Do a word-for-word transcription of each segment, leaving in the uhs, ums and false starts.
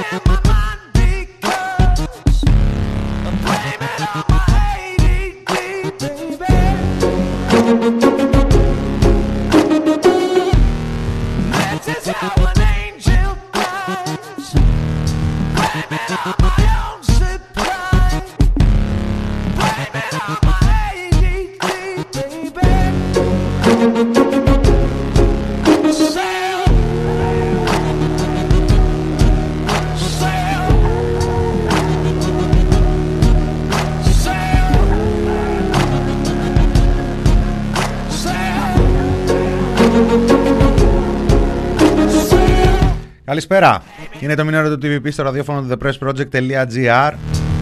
Καλησπέρα. Είναι το μηνύριο του τι βι πι στο ραδιόφωνο του the press project dot gr.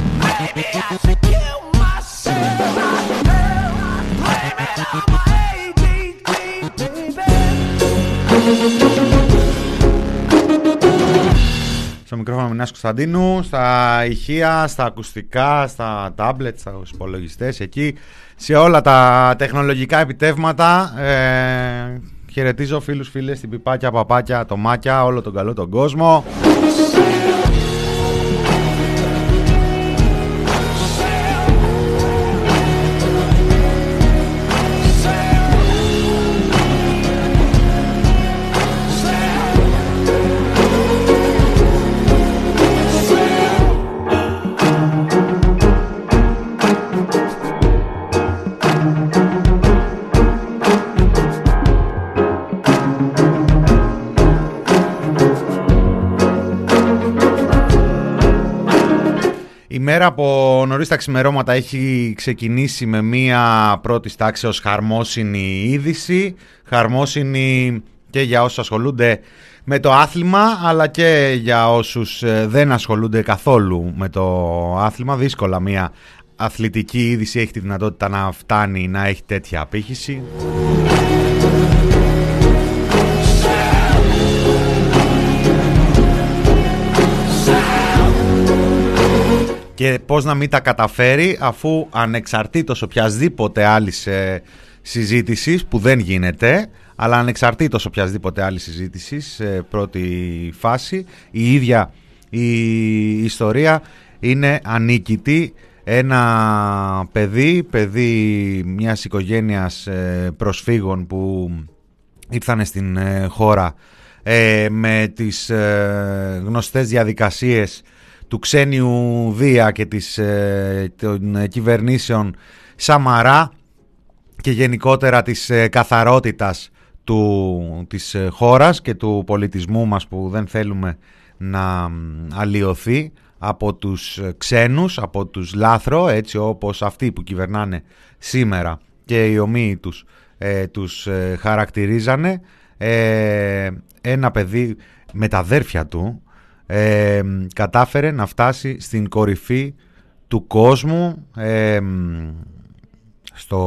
Στο μικρόφωνο Μινάς Κωνσταντίνου, στα ηχεία, στα ακουστικά, στα τάμπλετ, στους υπολογιστές, εκεί, σε όλα τα τεχνολογικά επιτεύγματα. Ε, χαιρετίζω φίλους, φίλες, την πιπάκια, παπάκια, τομάκια, όλο τον καλό τον κόσμο. Η μέρα από νωρίς τα ξημερώματα έχει ξεκινήσει με μία πρώτης τάξεως χαρμόσυνη είδηση. Χαρμόσυνη και για όσους ασχολούνται με το άθλημα, αλλά και για όσους δεν ασχολούνται καθόλου με το άθλημα. Δύσκολα μία αθλητική είδηση έχει τη δυνατότητα να φτάνει να έχει τέτοια απήχηση. Και πώς να μην τα καταφέρει, αφού ανεξαρτήτως οποιασδήποτε άλλης ε, συζήτησης, που δεν γίνεται, αλλά ανεξαρτήτως οποιασδήποτε άλλης συζήτησης, σε πρώτη φάση, η ίδια η ιστορία είναι ανίκητη. Ένα παιδί, παιδί μιας οικογένειας ε, προσφύγων που ήρθανε στην ε, χώρα ε, με τις ε, γνωστές διαδικασίες του ξένιου Δία και της, ε, των κυβερνήσεων Σαμαρά και γενικότερα της ε, καθαρότητας του, της ε, χώρας και του πολιτισμού μας, που δεν θέλουμε να αλλοιωθεί από τους ξένους, από τους λάθρο, έτσι όπως αυτοί που κυβερνάνε σήμερα και οι ομοίοι τους ε, τους ε, χαρακτηρίζανε. Ε, ένα παιδί με τα αδέρφια του Ε, κατάφερε να φτάσει στην κορυφή του κόσμου, ε, στο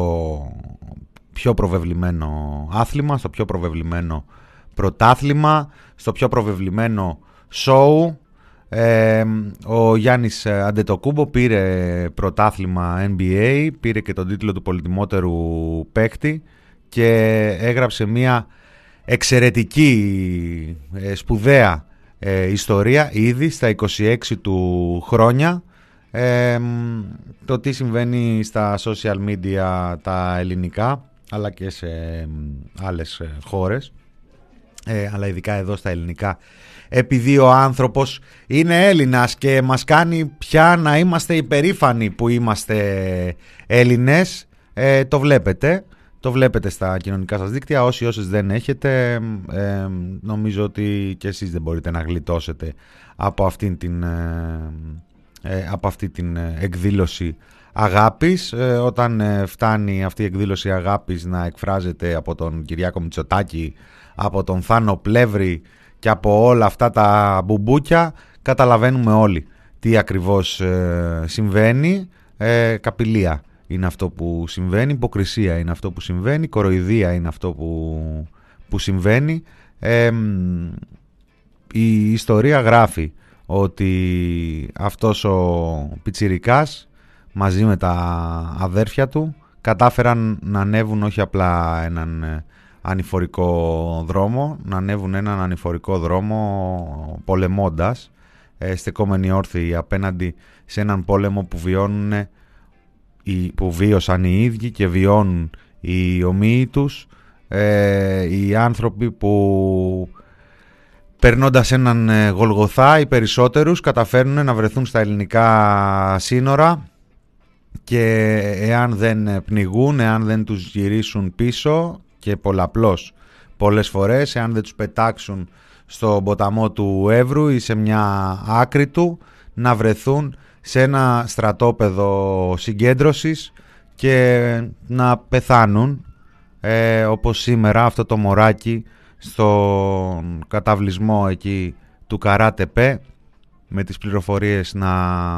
πιο προβεβλημένο άθλημα, στο πιο προβεβλημένο πρωτάθλημα, στο πιο προβεβλημένο σόου. Ε, ο Γιάννης Αντετοκούμπο πήρε πρωτάθλημα εν μπι έι, πήρε και τον τίτλο του πολυτιμότερου παίκτη και έγραψε μια εξαιρετική, ε, σπουδαία Ε, ιστορία ήδη στα είκοσι έξι του χρόνια. Ε, το τι συμβαίνει στα social media τα ελληνικά, αλλά και σε ε, άλλες χώρες, ε, αλλά ειδικά εδώ στα ελληνικά, επειδή ο άνθρωπος είναι Έλληνας και μας κάνει πια να είμαστε υπερήφανοι που είμαστε Έλληνες. ε, το βλέπετε Το βλέπετε στα κοινωνικά σας δίκτυα. Όσοι όσες δεν έχετε, ε, νομίζω ότι και εσείς δεν μπορείτε να γλιτώσετε από αυτήν την, ε, ε, από αυτή την εκδήλωση αγάπης. Ε, όταν ε, φτάνει αυτή η εκδήλωση αγάπης να εκφράζεται από τον Κυριάκο Μητσοτάκη, από τον Θάνο Πλεύρη και από όλα αυτά τα μπουμπούκια, καταλαβαίνουμε όλοι τι ακριβώς ε, συμβαίνει. Ε, καπηλεία είναι αυτό που συμβαίνει, υποκρισία είναι αυτό που συμβαίνει, κοροϊδία είναι αυτό που, που συμβαίνει. Ε, η ιστορία γράφει ότι αυτός ο πιτσιρικάς μαζί με τα αδέρφια του κατάφεραν να ανέβουν όχι απλά έναν ανηφορικό δρόμο, να ανέβουν έναν ανηφορικό δρόμο πολεμώντας, ε, στεκόμενοι όρθιοι απέναντι σε έναν πόλεμο που βιώνουν, που βίωσαν οι ίδιοι και βιώνουν οι ομοίοι τους, ε, οι άνθρωποι που περνώντας έναν ε, Γολγοθά, οι περισσότερους καταφέρνουν να βρεθούν στα ελληνικά σύνορα και εάν δεν πνιγούν, εάν δεν τους γυρίσουν πίσω και πολλαπλώς πολλές φορές, εάν δεν τους πετάξουν στο ποταμό του Εύρου ή σε μια άκρη του, να βρεθούν σε ένα στρατόπεδο συγκέντρωσης και να πεθάνουν, ε, όπως σήμερα αυτό το μωράκι στον καταβλισμό εκεί του Καράτεπέ, με τις πληροφορίες να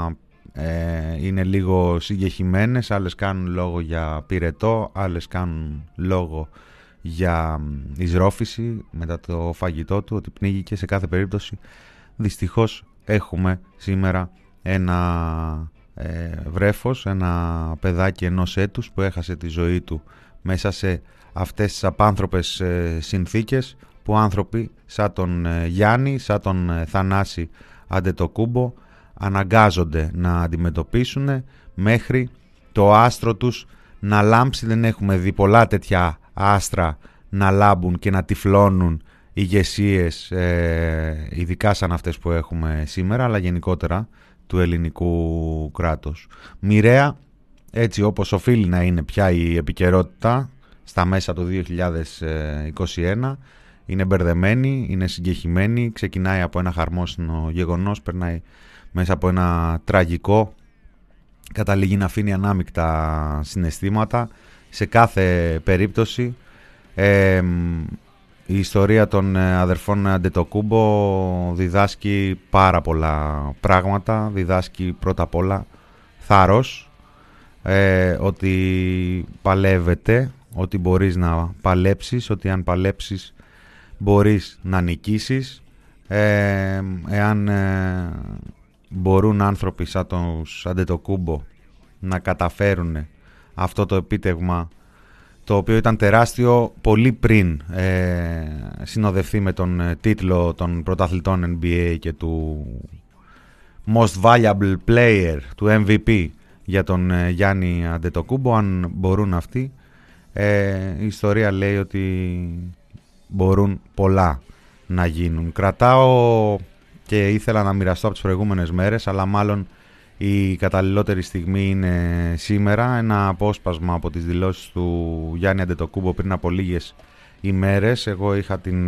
ε, είναι λίγο συγκεχημένες, άλλες κάνουν λόγο για πυρετό, άλλες κάνουν λόγο για εισρόφηση μετά το φαγητό του, ότι πνίγηκε. Σε κάθε περίπτωση δυστυχώς έχουμε σήμερα ένα ε, βρέφος, ένα παιδάκι ενός έτους που έχασε τη ζωή του μέσα σε αυτές τις απάνθρωπες ε, συνθήκες που άνθρωποι σαν τον ε, Γιάννη, σαν τον ε, Θανάση Αντετοκούμπο αναγκάζονται να αντιμετωπίσουν μέχρι το άστρο τους να λάμψει. Δεν έχουμε δει πολλά τέτοια άστρα να λάμπουν και να τυφλώνουν ηγεσίες, ε, ειδικά σαν αυτές που έχουμε σήμερα, αλλά γενικότερα του ελληνικού κράτους. Μοιραία, έτσι όπως οφείλει να είναι πια η επικαιρότητα στα μέσα του δύο χιλιάδες είκοσι ένα, είναι μπερδεμένη, είναι συγκεχημένη, ξεκινάει από ένα χαρμόσυνο γεγονός, περνάει μέσα από ένα τραγικό, καταλήγει να αφήνει ανάμεικτα συναισθήματα. Σε κάθε περίπτωση ε, η ιστορία των αδερφών Αντετοκούμπο διδάσκει πάρα πολλά πράγματα. Διδάσκει πρώτα απ' όλα θάρρος, ε, ότι παλεύεται, ότι μπορείς να παλέψεις, ότι αν παλέψεις μπορείς να νικήσεις. ε, εάν ε, μπορούν άνθρωποι σαν τους Αντετοκούμπο να καταφέρουν αυτό το επίτευγμα, το οποίο ήταν τεράστιο πολύ πριν ε, συνοδευτεί με τον ε, τίτλο των πρωταθλητών N B A και του Most Valuable Player, του M V P για τον ε, Γιάννη Αντετοκούμπο. Αν μπορούν αυτοί, ε, η ιστορία λέει ότι μπορούν πολλά να γίνουν. Κρατάω και ήθελα να μοιραστώ από τις προηγούμενες μέρες, αλλά μάλλον η καταλληλότερη στιγμή είναι σήμερα, ένα απόσπασμα από τις δηλώσεις του Γιάννη Αντετοκούμπο πριν από λίγες ημέρες. Εγώ είχα την,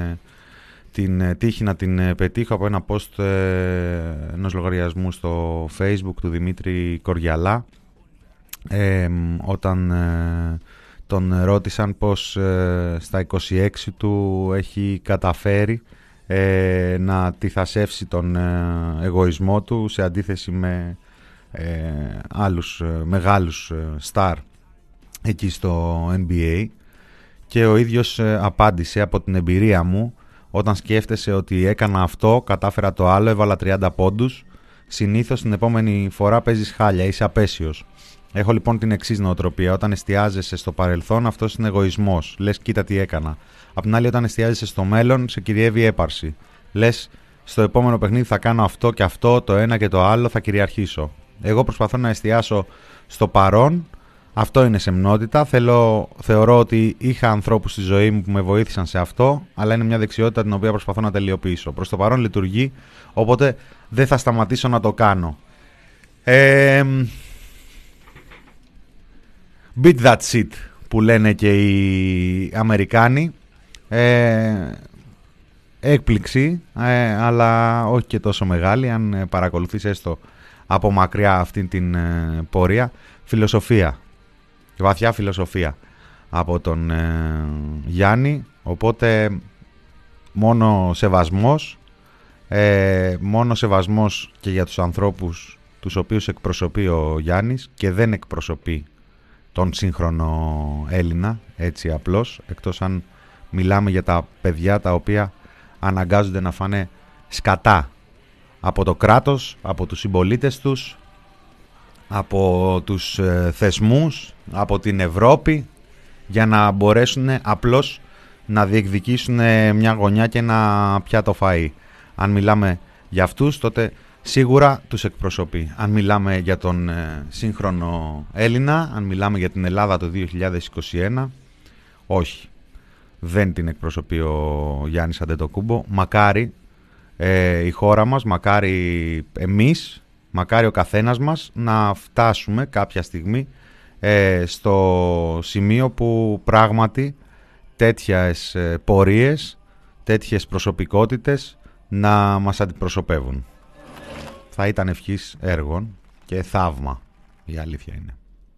την τύχη να την πετύχω από ένα post ενός λογαριασμού στο Facebook του Δημήτρη Κοριαλά, ε, όταν ε, τον ρώτησαν πως ε, στα είκοσι έξι του έχει καταφέρει Ε, να τυθασεύσει τον ε, εγωισμό του σε αντίθεση με ε, άλλους ε, μεγάλους ε, στάρ εκεί στο N B A, και ο ίδιος ε, απάντησε: από την εμπειρία μου, όταν σκέφτεσαι ότι έκανα αυτό, κατάφερα το άλλο, έβαλα τριάντα πόντους, συνήθως την επόμενη φορά παίζεις χάλια, είσαι απέσιος. Έχω λοιπόν την εξής νοοτροπία: όταν εστιάζεσαι στο παρελθόν, αυτός είναι εγωισμός, λες κοίτα τι έκανα. Απ' την άλλη, όταν εστιάζεσαι στο μέλλον, σε κυριεύει η έπαρση. Λες, στο επόμενο παιχνίδι θα κάνω αυτό και αυτό, το ένα και το άλλο, θα κυριαρχήσω. Εγώ προσπαθώ να εστιάσω στο παρόν, αυτό είναι σεμνότητα. Θέλω, θεωρώ ότι είχα ανθρώπους στη ζωή μου που με βοήθησαν σε αυτό, αλλά είναι μια δεξιότητα την οποία προσπαθώ να τελειοποιήσω. Προς το παρόν λειτουργεί, οπότε δεν θα σταματήσω να το κάνω. Ε, beat that shit, που λένε και οι Αμερικάνοι. Ε, έκπληξη, ε, αλλά όχι και τόσο μεγάλη αν ε, παρακολουθείς έστω από μακριά αυτή την ε, πορεία. Φιλοσοφία, βαθιά φιλοσοφία από τον ε, Γιάννη, οπότε μόνο σεβασμός, ε, μόνο σεβασμός και για τους ανθρώπους τους οποίους εκπροσωπεί ο Γιάννης, και δεν εκπροσωπεί τον σύγχρονο Έλληνα έτσι απλώς, εκτός αν μιλάμε για τα παιδιά τα οποία αναγκάζονται να φάνε σκατά από το κράτος, από τους συμπολίτες τους, από τους ε, θεσμούς, από την Ευρώπη, για να μπορέσουν απλώς να διεκδικήσουν μια γωνιά και ένα πιάτο φαΐ. Αν μιλάμε για αυτούς, τότε σίγουρα τους εκπροσωπεί. Αν μιλάμε για τον ε, σύγχρονο Έλληνα, αν μιλάμε για την Ελλάδα το δύο χιλιάδες είκοσι ένα, όχι. Δεν την εκπροσωπεί ο Γιάννης Αντετοκούμπο. Μακάρι ε, η χώρα μας, μακάρι εμείς, μακάρι ο καθένας μας να φτάσουμε κάποια στιγμή ε, στο σημείο που πράγματι τέτοιες ε, πορείες, τέτοιες προσωπικότητες να μας αντιπροσωπεύουν. Θα ήταν ευχής έργων και θαύμα, η αλήθεια είναι.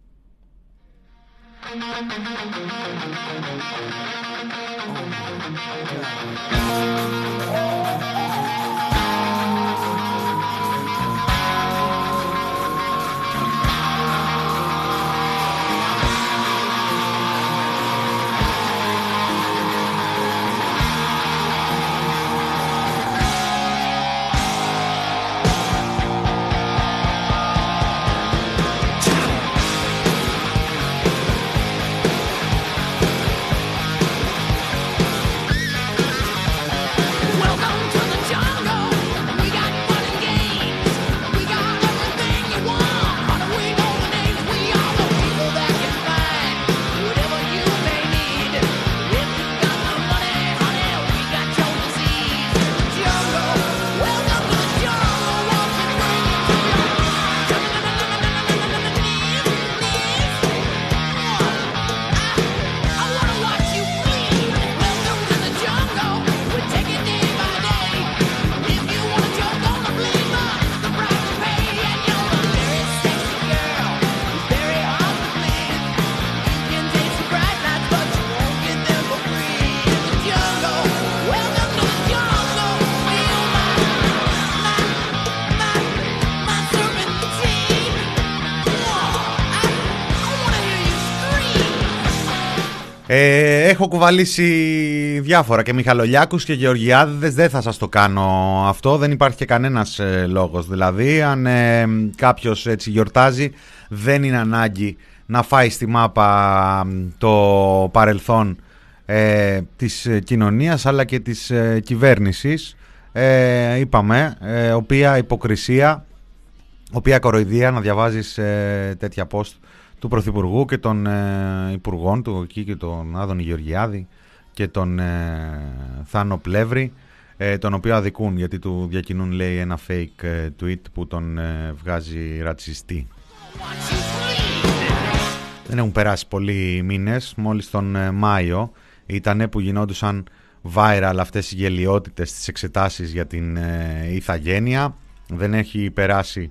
Ε, έχω κουβαλήσει διάφορα και Μιχαλολιάκους και Γεωργιάδηδες, δεν θα σας το κάνω αυτό, δεν υπάρχει και κανένας ε, λόγος. Δηλαδή αν ε, κάποιος έτσι γιορτάζει, δεν είναι ανάγκη να φάει στη μάπα το παρελθόν ε, της κοινωνίας αλλά και της ε, κυβέρνησης, ε, είπαμε, ε, οποία υποκρισία, οποία κοροϊδία να διαβάζεις ε, τέτοια post του Πρωθυπουργού και των ε, Υπουργών του εκεί και τον Άδωνη Γεωργιάδη και τον ε, Θάνο Πλεύρη, ε, τον οποίο αδικούν γιατί του διακινούν, λέει, ένα fake ε, tweet που τον ε, βγάζει ρατσιστή. Δεν έχουν περάσει πολλοί μήνες, μόλις τον ε, Μάιο ήτανε που γινόντουσαν viral αυτές οι γελιότητες στις εξετάσεις για την ε, ηθαγένεια. Δεν έχει περάσει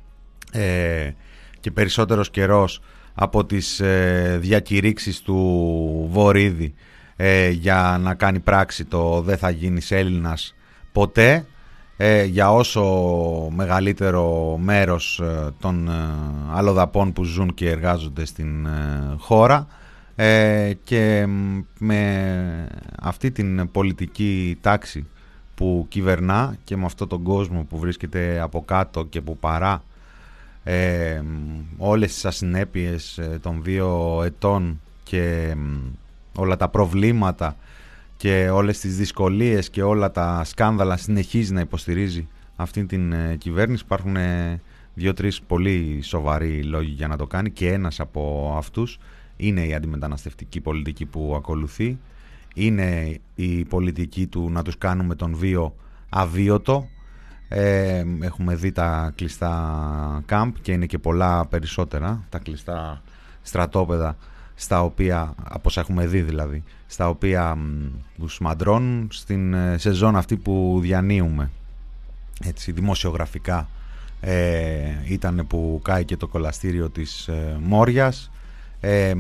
ε, και περισσότερος καιρός από τις ε, διακηρύξεις του Βορίδη ε, για να κάνει πράξη το «δεν θα γίνεις Έλληνας ποτέ», ε, για όσο μεγαλύτερο μέρος ε, των ε, αλλοδαπών που ζουν και εργάζονται στην ε, χώρα, ε, και με αυτή την πολιτική τάξη που κυβερνά και με αυτόν τον κόσμο που βρίσκεται από κάτω και που παρά Ε, όλες τις ασυνέπειες ε, των δύο ετών και ε, όλα τα προβλήματα και όλες τις δυσκολίες και όλα τα σκάνδαλα, συνεχίζει να υποστηρίζει αυτή την ε, κυβέρνηση. Υπάρχουν ε, δύο-τρεις πολύ σοβαροί λόγοι για να το κάνει και ένας από αυτούς είναι η αντιμεταναστευτική πολιτική που ακολουθεί, είναι η πολιτική του να τους κάνουμε τον βίο αβίωτο. Ε, έχουμε δει τα κλειστά κάμπ και είναι και πολλά περισσότερα, τα κλειστά στρατόπεδα στα οποία, από όσα έχουμε δει δηλαδή, στα οποία τους μαντρώνουν στην σεζόν αυτή που διανύουμε. Έτσι, δημοσιογραφικά ε, ήταν που κάει και το κολαστήριο της ε, Μόριας. Ε,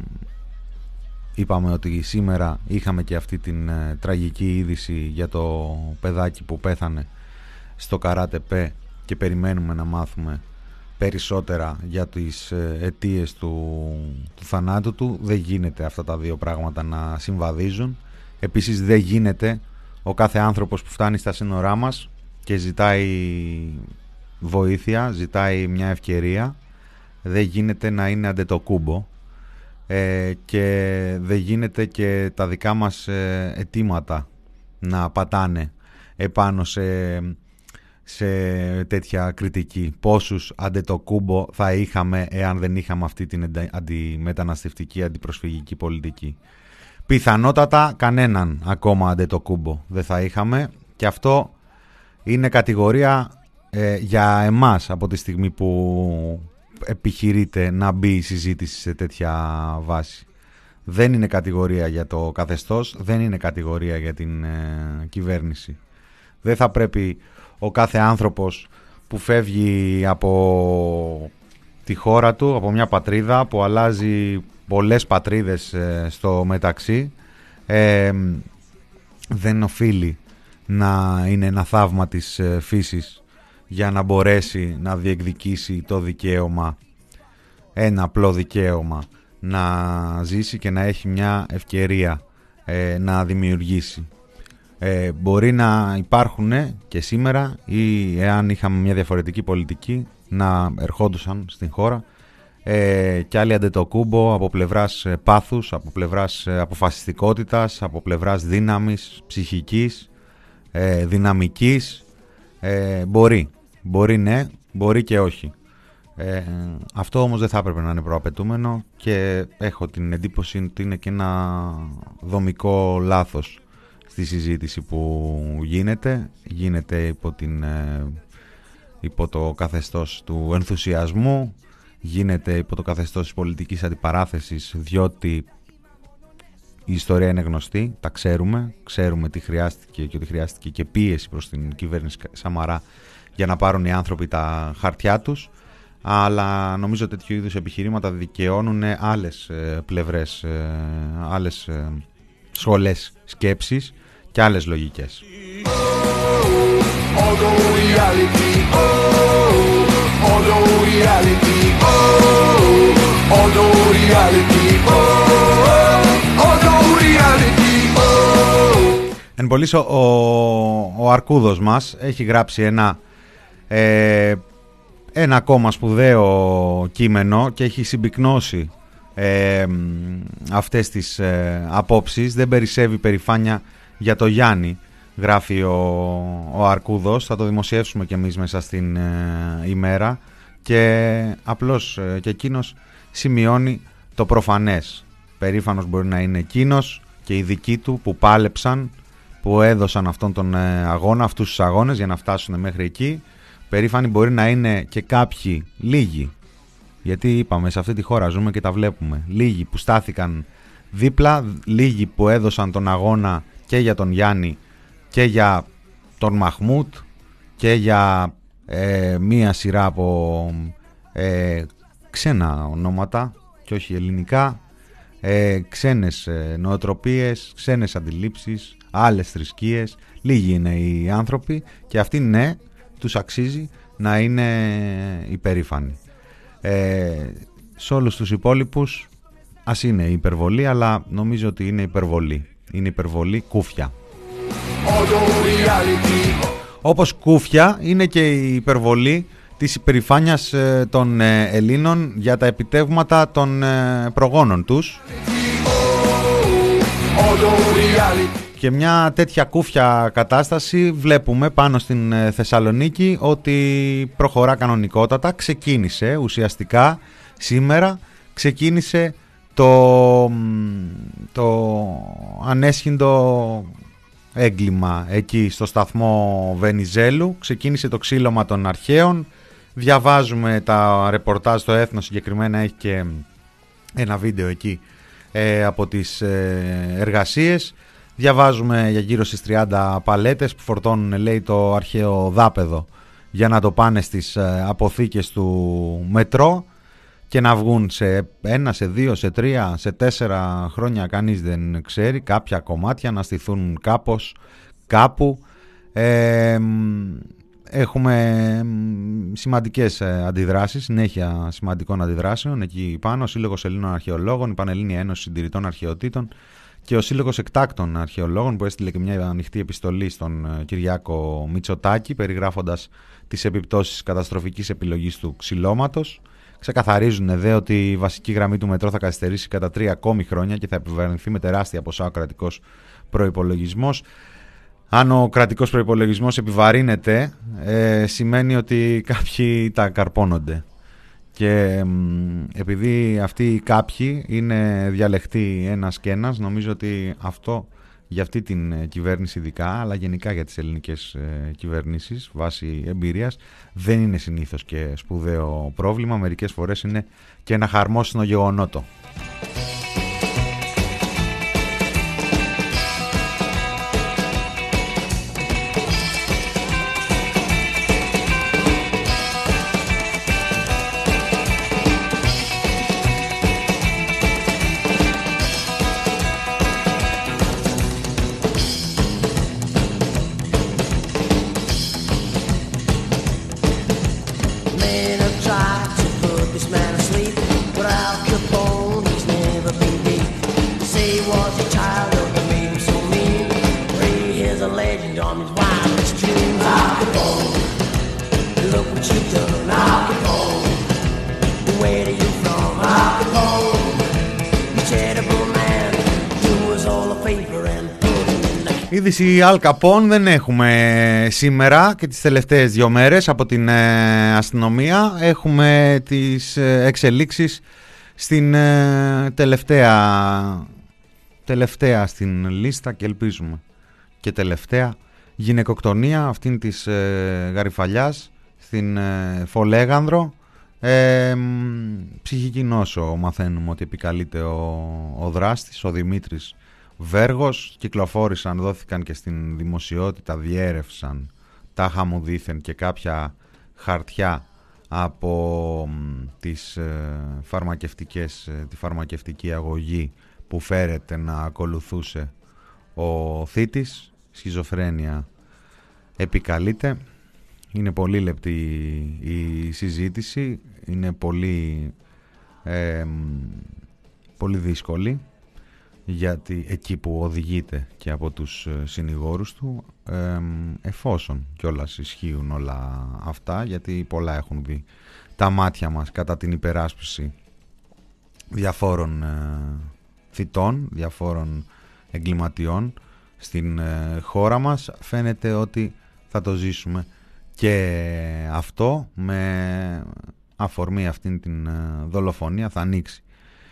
είπαμε ότι σήμερα είχαμε και αυτή την ε, τραγική είδηση για το παιδάκι που πέθανε στο Καράτεπέ και περιμένουμε να μάθουμε περισσότερα για τις αιτίες του, του θανάτου του. Δεν γίνεται αυτά τα δύο πράγματα να συμβαδίζουν. Επίσης δεν γίνεται ο κάθε άνθρωπος που φτάνει στα σύνορά μας και ζητάει βοήθεια, ζητάει μια ευκαιρία, δεν γίνεται να είναι Αντετοκούμπο, ε, και δεν γίνεται και τα δικά μας ε, αιτήματα να πατάνε επάνω σε σε τέτοια κριτική. Πόσους Αντετοκούμπο θα είχαμε εάν δεν είχαμε αυτή την αντιμεταναστευτική, αντιπροσφυγική πολιτική? Πιθανότατα κανέναν ακόμα Αντετοκούμπο δεν θα είχαμε, και αυτό είναι κατηγορία ε, για εμάς από τη στιγμή που επιχειρείται να μπει η συζήτηση σε τέτοια βάση. Δεν είναι κατηγορία για το καθεστώς, δεν είναι κατηγορία για την ε, κυβέρνηση. Δεν θα πρέπει ο κάθε άνθρωπος που φεύγει από τη χώρα του, από μια πατρίδα που αλλάζει πολλές πατρίδες ε, στο μεταξύ, ε, δεν οφείλει να είναι ένα θαύμα της ε, φύσης για να μπορέσει να διεκδικήσει το δικαίωμα, ένα απλό δικαίωμα, να ζήσει και να έχει μια ευκαιρία ε, να δημιουργήσει. Ε, μπορεί να υπάρχουν και σήμερα, ή εάν είχαμε μια διαφορετική πολιτική, να ερχόντουσαν στην χώρα ε, και άλλοι Αντετοκούμπο από πλευράς πάθους, από πλευράς αποφασιστικότητας, από πλευράς δύναμης, ψυχικής, ε, δυναμικής. ε, μπορεί, μπορεί ναι, μπορεί και όχι. Ε, αυτό όμως δεν θα έπρεπε να είναι προαπαιτούμενο, και έχω την εντύπωση ότι είναι και ένα δομικό λάθος στη συζήτηση που γίνεται. Γίνεται υπό, την, υπό το καθεστώς του ενθουσιασμού, γίνεται υπό το καθεστώς της πολιτικής αντιπαράθεσης, διότι η ιστορία είναι γνωστή, τα ξέρουμε, ξέρουμε τι χρειάστηκε και ότι χρειάστηκε και πίεση προς την κυβέρνηση Σαμαρά για να πάρουν οι άνθρωποι τα χαρτιά τους. Αλλά νομίζω ότι τέτοιου είδους επιχειρήματα δικαιώνουν άλλες πλευρές, άλλες σχολές σκέψης και άλλες λογικές. Εν πολλής, ο, ο Αρκούδος μας έχει γράψει ένα ε, ένα ακόμα σπουδαίο κείμενο και έχει συμπυκνώσει ε, αυτές τις ε, απόψεις. Δεν περισσεύει περηφάνεια για το Γιάννη, γράφει ο, ο Αρκούδος. Θα το δημοσιεύσουμε και εμείς μέσα στην ε, ημέρα, και απλώς ε, και εκείνος σημειώνει το προφανές. Περήφανος μπορεί να είναι εκείνος και οι δικοί του που πάλεψαν, που έδωσαν αυτόν τον ε, αγώνα, αυτούς τους αγώνες για να φτάσουν μέχρι εκεί. Περήφανοι μπορεί να είναι και κάποιοι, λίγοι, γιατί είπαμε σε αυτή τη χώρα ζούμε και τα βλέπουμε, λίγοι που στάθηκαν δίπλα, λίγοι που έδωσαν τον αγώνα και για τον Γιάννη και για τον Μαχμούτ και για ε, μία σειρά από ε, ξένα ονόματα και όχι ελληνικά, ε, ξένες ε, νοοτροπίες, ξένες αντιλήψεις, άλλες θρησκείες. Λίγοι είναι οι άνθρωποι και αυτοί, ναι, τους αξίζει να είναι υπερήφανοι. Ε, σε όλους τους υπόλοιπους ας είναι υπερβολή, αλλά νομίζω ότι είναι υπερβολή. Είναι υπερβολή κούφια. Όπως κούφια είναι και η υπερβολή της υπερηφάνειας ε, των ε, Ελλήνων για τα επιτεύγματα των ε, προγόνων τους. Και μια τέτοια κούφια κατάσταση βλέπουμε πάνω στην Θεσσαλονίκη ότι προχωρά κανονικότατα. Ξεκίνησε ουσιαστικά σήμερα, ξεκίνησε το, το ανέσχυντο έγκλημα εκεί στο σταθμό Βενιζέλου. Ξεκίνησε το ξύλωμα των αρχαίων. Διαβάζουμε τα ρεπορτάζ, το Έθνος συγκεκριμένα έχει και ένα βίντεο εκεί ε, από τις ε, εργασίες. Διαβάζουμε για γύρω στις τριάντα παλέτες που φορτώνουν, λέει, το αρχαίο δάπεδο για να το πάνε στις ε, αποθήκες του μετρό και να βγουν σε ένα, σε δύο, σε τρία, σε τέσσερα χρόνια, κανείς δεν ξέρει, κάποια κομμάτια να στηθούν κάπως, κάπου. Ε, έχουμε σημαντικές αντιδράσεις, συνέχεια σημαντικών αντιδράσεων εκεί πάνω. Ο Σύλλογος Ελλήνων Αρχαιολόγων, η Πανελλήνια Ένωση Συντηρητών Αρχαιοτήτων και ο Σύλλογος Εκτάκτων Αρχαιολόγων, που έστειλε και μια ανοιχτή επιστολή στον Κυριάκο Μητσοτάκη περιγράφοντας τις επιπτώσεις καταστροφικής επιλογής του ξυλώματος. Ξεκαθαρίζουν δε ότι η βασική γραμμή του μετρό θα καθυστερήσει κατά τρία ακόμη χρόνια και θα επιβαρυνθεί με τεράστια ποσά ο κρατικός προϋπολογισμός. αν ο κρατικός προϋπολογισμός επιβαρύνεται, ε, σημαίνει ότι κάποιοι τα καρπώνονται. Και επειδή αυτοί οι κάποιοι είναι διαλεχτοί ένας και ένας, νομίζω ότι αυτό για αυτή την κυβέρνηση ειδικά, αλλά γενικά για τις ελληνικές ε, κυβερνήσεις βάσει εμπειρίας, δεν είναι συνήθως και σπουδαίο πρόβλημα. Μερικές φορές είναι και ένα χαρμόσυνο γεγονότο. Είδηση Αλ Καπόν δεν έχουμε σήμερα και τις τελευταίες δύο μέρες από την ε, αστυνομία. Έχουμε τις ε, εξελίξεις στην ε, τελευταία, τελευταία στην λίστα και ελπίζουμε και τελευταία γυναικοκτονία αυτήν της ε, Γαριφαλιάς στην ε, Φολέγανδρο. Ε, ψυχική νόσο μαθαίνουμε ότι επικαλείται ο, ο δράστης, ο Δημήτρης Βέργος. Κυκλοφόρησαν, δόθηκαν και στην δημοσιότητα, διέρευσαν τάχα μου δήθεν και κάποια χαρτιά από τις ε, φαρμακευτικές, ε, τη φαρμακευτική αγωγή που φέρεται να ακολουθούσε ο θήτης. Σχιζοφρένεια επικαλείται. Είναι πολύ λεπτή η συζήτηση, είναι πολύ, ε, πολύ δύσκολη, γιατί εκεί που οδηγείται και από τους συνηγόρους του, ε, εφόσον κιόλας ισχύουν όλα αυτά, γιατί πολλά έχουν δει τα μάτια μας κατά την υπεράσπιση διαφόρων ε, θητών, διαφόρων εγκληματιών στην ε, χώρα μας, φαίνεται ότι θα το ζήσουμε και αυτό με αφορμή αυτήν την ε, δολοφονία θα ανοίξει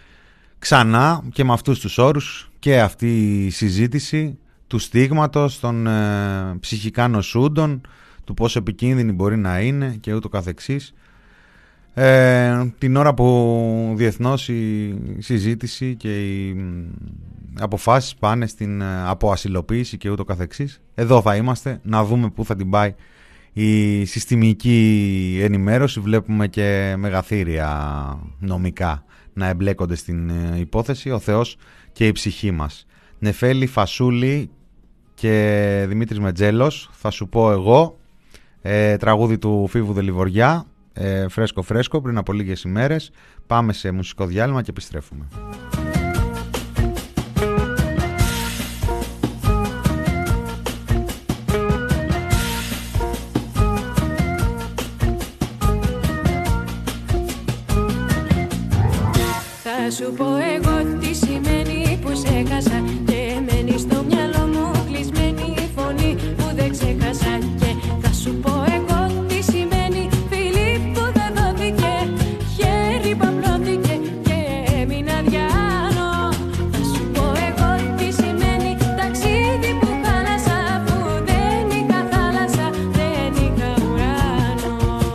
ξανά και με αυτούς τους όρους και αυτή η συζήτηση του στίγματος των ε, ψυχικά νοσούντων, του πόσο επικίνδυνη μπορεί να είναι και ούτω καθεξής. Ε, την ώρα που διεθνώς η συζήτηση και οι αποφάσεις πάνε στην αποασυλοποίηση και ούτω καθεξής, εδώ θα είμαστε να δούμε πού θα την πάει η συστημική ενημέρωση. Βλέπουμε και μεγαθύρια νομικά να εμπλέκονται στην υπόθεση, ο Θεός και η ψυχή μας. Νεφέλη, Φασούλη και Δημήτρης Μετζέλος, θα σου πω εγώ, ε, τραγούδι του Φίβου Δελιβοριά, ε, φρέσκο φρέσκο, πριν από λίγες ημέρες. Πάμε σε μουσικό διάλειμμα και επιστρέφουμε. Θα σου πω εγώ τι σημαίνει που σε χάσα και μένει στο μυαλό μου κλεισμένη η φωνή που δεν ξέχασα. Και θα σου πω εγώ τι σημαίνει φίλη που δεν δόθηκε, χέρι που απλώθηκε και έμεινα διάνο. Θα σου πω εγώ τι σημαίνει ταξίδι που θάλασσα, που δεν είχα θάλασσα, δεν είχα ουρανό.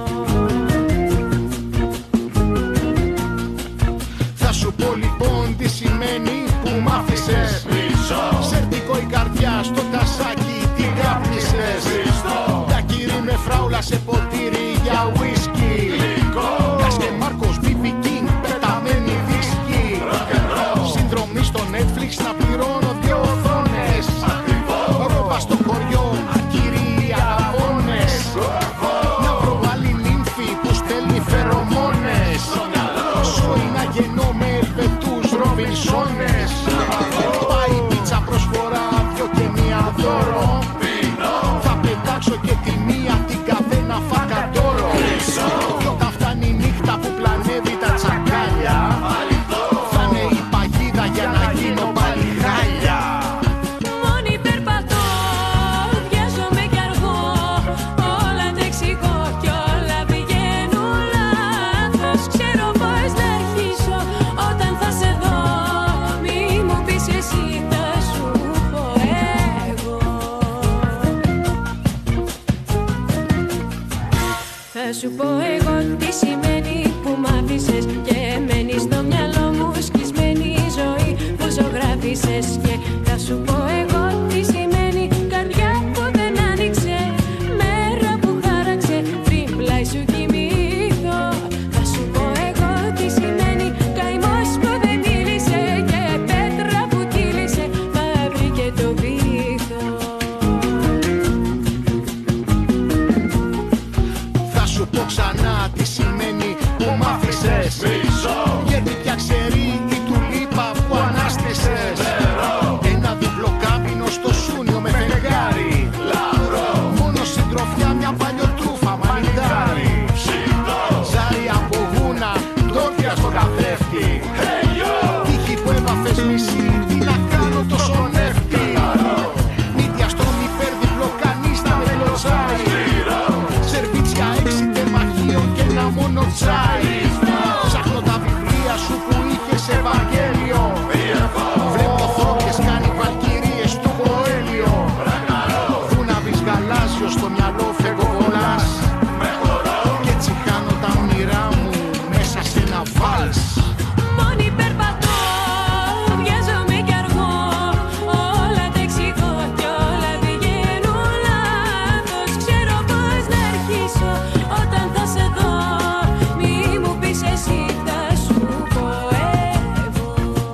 Θα σου πω λοιπόν τι σημαίνει που μ' άφησες σερτικό η καρδιά στο τασάκι την κάπνισες. Τα κύριε με φράουλα σε ποτήρι για ουίσκι, Κας και Μάρκος, μπι μπι King, πεταμένη δίσκη. Συνδρομή στο Netflix να πληρώνω δύο οθόνες. Ρόμπα στο χωριό, ακυροί αραβώνες. Να προβάλλει νύμφη που στέλνει φερομόνες. Σόι να γεννώ με ελβετούς Ροβινσόνες. Πάει πίτσα προσφορά, δυο και μία δώρο. Θα πετάξω και τη μία την καβένα φακαντόρο. Θα σου πω εγώ τι σημαίνει που μ' άφησες και μένει στο μυαλό μου σκισμένη η ζωή που ζωγράφισες. Και θα σου πω εγώ τι σημαίνει καρδιά που δεν άνοιξε, μέρα που χάραξε πριν πλάι σου κοιμηθώ. Θα σου πω εγώ τι σημαίνει καημός που δεν κύλησε και πέτρα που κύλησε μα βρήκε το βήθο. Θα σου πω ξανά τι σημαίνει που μ' άφησες, γιατί πια ξέρει η τουλίπα που ανάστησες. Ένα διπλό κάμπινο στο σούνιο με φεγγάρι, μόνο συντροφιά μια παλιοτρούφα μανιτάρι. Ζάρι από γούνα, ντόπια στο καθρέφτη, τύχη που έβαφες μισή, τι να κάνω τόσο νεύτη. Μύτια στον υπέρδιπλο κανείς να με κλωτσάει, σερβίτσια έξι τεμαχείο και ένα μόνο τσάι. Ψάχνω τα βιβλία σου που είχες Ευαγγέλιο, βλέπω θρόκες κάνει βαλκυρίες του Κοέλιο. Βουναβείς γαλάζιο στο μυαλό φεύγω βολάς και έτσι χάνω τα όνειρά μου μέσα σε ένα βάλς. Μόνη περπατώ, βιάζομαι κι αργώ, όλα τα εξηγώ κι όλα πηγαίνουν λάθος. Ξέρω πώς να αρχίσω όταν θα σε δω, μη μου πεις εσύ θα σου πω εγώ.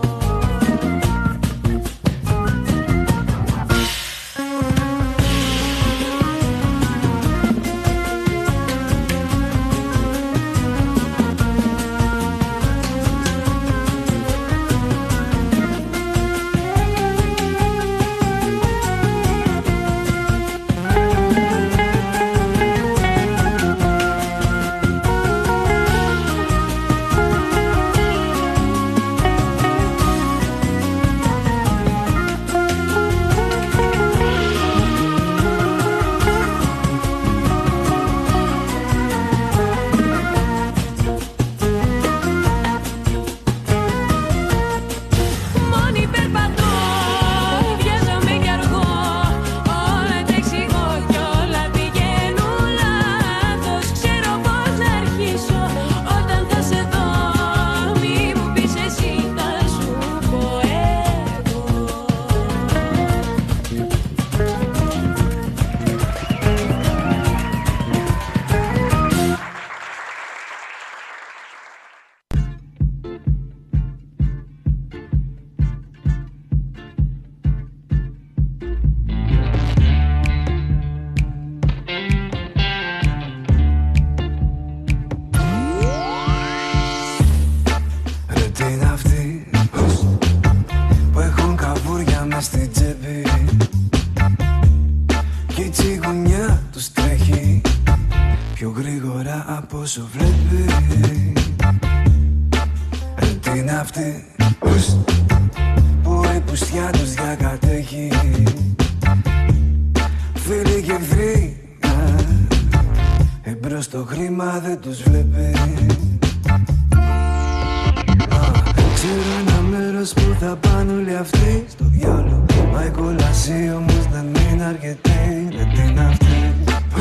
Μόνη περπατώ, βιάζομαι κι αργώ, όλα τα εξηγώ κι όλα πηγαίνουν λάθος. Ξέρω πώς να αρχίσω όταν θα σε δω, μη μου πεις εσύ θα σου πω εγώ. Ρε τι είναι αυτοί που έχουν καβούρια μες στην τσέπη κι η τσιγουνιά τους τρέχει πιο γρήγορα από όσο βλέπει. Ρε τι είναι αυτοί που η πουστιά τους διακατέχει φίλοι και εχθροί, εμπρός το χρήμα δεν τους βλέπει. Ξέρω ένα μέρος που θα πάνε όλοι αυτοί στο διάολο, μα η κόλαση όμως δεν είναι αρκετή. Ρε τι είναι αυτή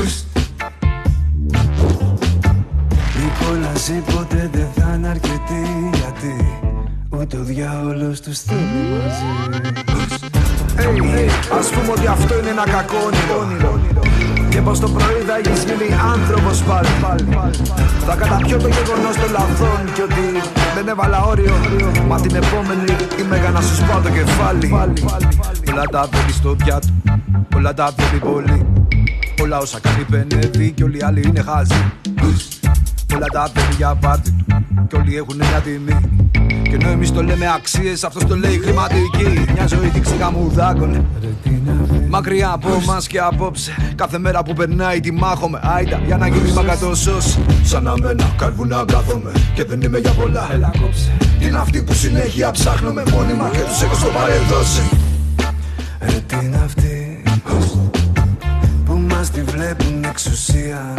η κόλαση ποτέ δεν θα είναι αρκετή, γιατί ούτε ο διάολος τους θέλει μαζί. Hey, hey, ας πούμε ότι αυτό είναι ένα κακό όνειρο και πως το πρωί θα έχεις γίνει άνθρωπος πάλι. Θα καταπιώ το γεγονός των λαθών και ότι δεν έβαλα όριο, μα την επόμενη είμαι για να σου σπάω το κεφάλι. Όλα τα βλέπει στο πιάτο, όλα τα βλέπει πολύ, όλα όσα κάνει πενεύει και όλοι οι άλλοι είναι χάζοι. Όλα τα βλέπει για πάτη του και όλοι έχουν μια τιμή, και ενώ εμείς το λέμε αξίες, αυτός το λέει χρηματική. Μια ζωή τη ξηγαμουδάκωνε μακριά από μας και απόψε. Κάθε μέρα που περνάει τη μάχομαι, άιντα για να γίνει μακατόσος. Σαν να μένα καρβού να κάθομαι και δεν είμαι για πολλά. Έλα κόψε. Είναι αυτοί που συνέχεια ψάχνομαι μόνιμα και τους έχω στο παρεδώσει. Ρε τι είναι αυτοί που μας τη βλέπουν εξουσία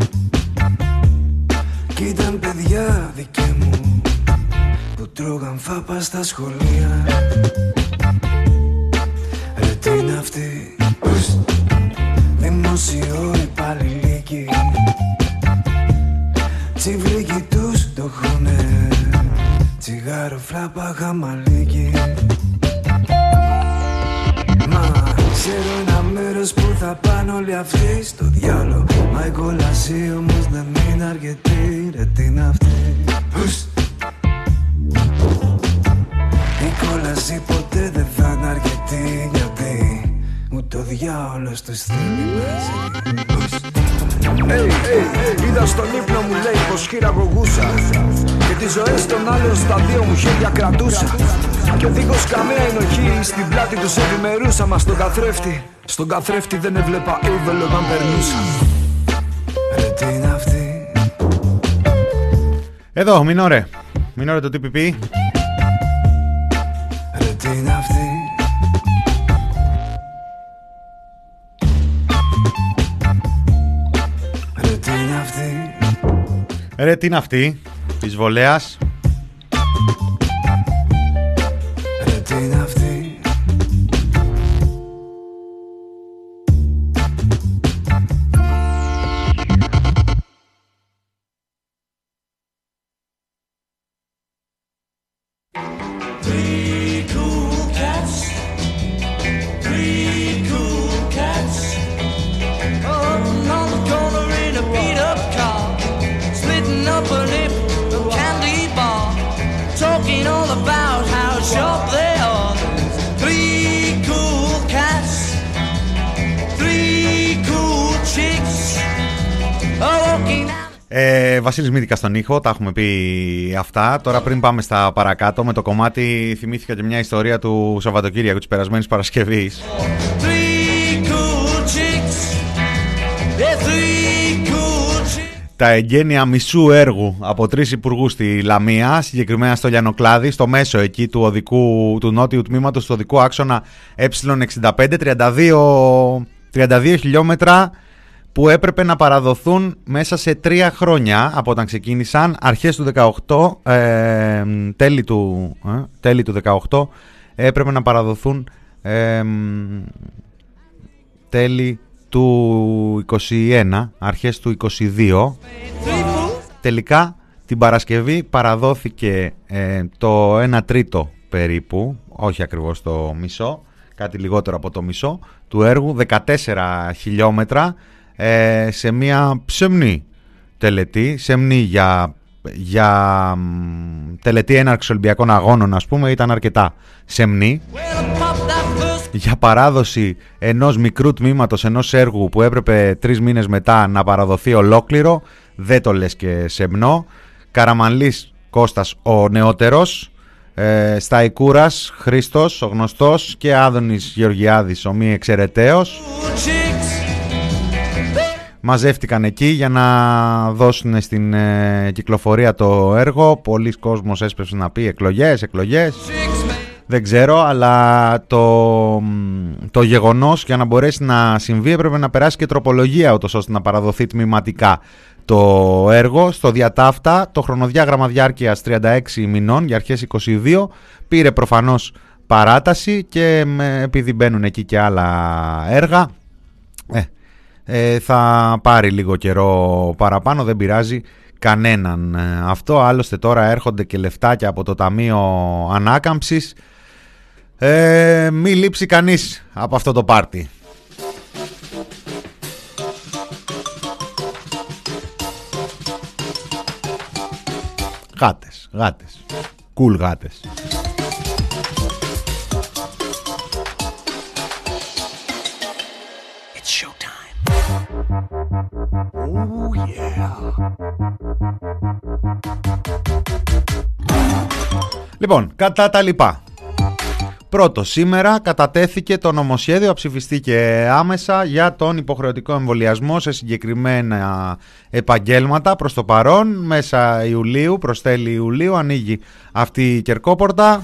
κι ήταν παιδιά δικαί μου που τρώγαν φάπα στα σχολεία. Ρε τι είναι αυτοί δημοσιό υπαλληλίκοι Έτσι βρήκε τους το χουνε. Τσιγάρο, φλάπα, χαμαλίκι. Μα ξέρω ένα μέρος που θα πάνε όλοι αυτοί στο διάλο. Μα η κόλαση όμως δεν είναι αρκετή. Ρε τι είναι αυτή. Η κόλαση ποτέ δεν θα είναι αρκετή. Γιατί ούτε ο διάολος τους θέλει μαζί. Hey, hey, είδα στον ύπνο μου λέει πως χειραγωγούσα και τις ζωές των άλλων στα δύο μου χέρια κρατούσα. Και δίχως καμία ενοχή στην πλάτη τους ευημερούσα. Μα στον καθρέφτη, στον καθρέφτη δεν έβλεπα evil όταν περνούσα. Ρε τι είναι αυτή. Εδώ, Μινόρε. Μινόρε το τι πι πι. Ρε τι είναι αυτή. Ρε τι είναι αυτή της Βολέας. Ρε τι είναι αυτή. Three cool cats. Three cool cats. Oh, on the corner in a beat up car. Up a lip, a candy bar, talking all about how sharp they are. Three cool cats, three cool chicks, are walking out. Ε, Βασίλης Μύδικα στον ήχο, τα έχουμε πει αυτά. Τώρα πριν πάμε στα παρακάτω με το κομμάτι, θυμήθηκα και μια ιστορία του Σαββατοκύριακου της περασμένης Παρασκευής. Three cool chicks, yeah, three cool. Τα εγγένεια μισού έργου από τρεις υπουργούς στη Λαμία, συγκεκριμένα στο Λιανοκλάδι, στο μέσο εκεί του, οδικού, του νότιου τμήματος του οδικού άξονα ε εξήντα πέντε, τριάντα δύο, τριάντα δύο χιλιόμετρα που έπρεπε να παραδοθούν μέσα σε τρία χρόνια από όταν ξεκίνησαν, αρχές του δεκαοκτώ, ε, τέλη, του, ε, τέλη του δεκαοκτώ, έπρεπε να παραδοθούν ε, τέλη του είκοσι ένα, αρχές του είκοσι δύο. Τελικά την Παρασκευή παραδόθηκε ε, το ένα τρίτο περίπου, όχι ακριβώς το μισό, κάτι λιγότερο από το μισό του έργου, δεκατέσσερα χιλιόμετρα, ε, σε μια σεμνή τελετή, σεμνή για, για τελετή έναρξης Ολυμπιακών Αγώνων, ας πούμε, ήταν αρκετά σεμνή. Για παράδοση ενός μικρού τμήματος ενός έργου που έπρεπε τρεις μήνες μετά να παραδοθεί ολόκληρο, δεν το λες και σεμνό. Καραμανλής Κώστας ο νεότερος, ε, Σταϊκούρας Χρήστος ο γνωστός και Άδωνης Γεωργιάδης ο μη εξαιρεταίος μαζεύτηκαν εκεί για να δώσουν στην ε, κυκλοφορία το έργο. Πολλοί κόσμος έσπευσε να πει εκλογές, εκλογές. Δεν ξέρω, αλλά το, το γεγονός για να μπορέσει να συμβεί έπρεπε να περάσει και τροπολογία ούτως ώστε να παραδοθεί τμηματικά το έργο. Στο διατάφτα το χρονοδιάγραμμα διάρκειας τριάντα έξι μηνών για αρχές είκοσι δύο πήρε προφανώς παράταση και επειδή μπαίνουν εκεί και άλλα έργα ε, ε, θα πάρει λίγο καιρό παραπάνω, δεν πειράζει κανέναν αυτό. Άλλωστε τώρα έρχονται και λεφτάκια από το Ταμείο Ανάκαμψης. Ε, μη λείψει κανείς από αυτό το πάρτι. Γάτες, γάτες, κουλ cool γάτες. It's showtime. Oh yeah. Λοιπόν, κατά τα λοιπά. Πρώτο, σήμερα κατατέθηκε το νομοσχέδιο, ψηφιστήκε άμεσα για τον υποχρεωτικό εμβολιασμό σε συγκεκριμένα επαγγέλματα. Προς το παρόν, μέσα Ιουλίου, προς τέλη Ιουλίου, ανοίγει αυτή η κερκόπορτα.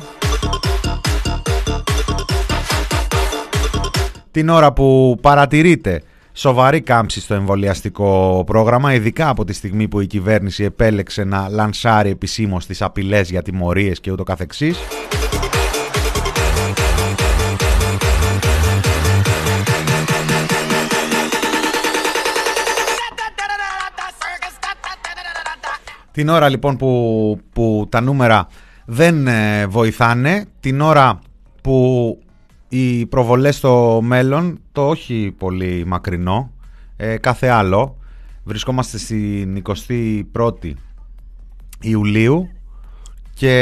Την ώρα που παρατηρείται σοβαρή κάμψη στο εμβολιαστικό πρόγραμμα, ειδικά από τη στιγμή που η κυβέρνηση επέλεξε να λανσάρει επισήμως τις απειλές για τιμωρίες και ούτω καθεξής. Την ώρα λοιπόν που, που τα νούμερα δεν ε, βοηθάνε, την ώρα που οι προβολές στο μέλλον, το όχι πολύ μακρινό, ε, κάθε άλλο, βρισκόμαστε στην εικοστή πρώτη Ιουλίου και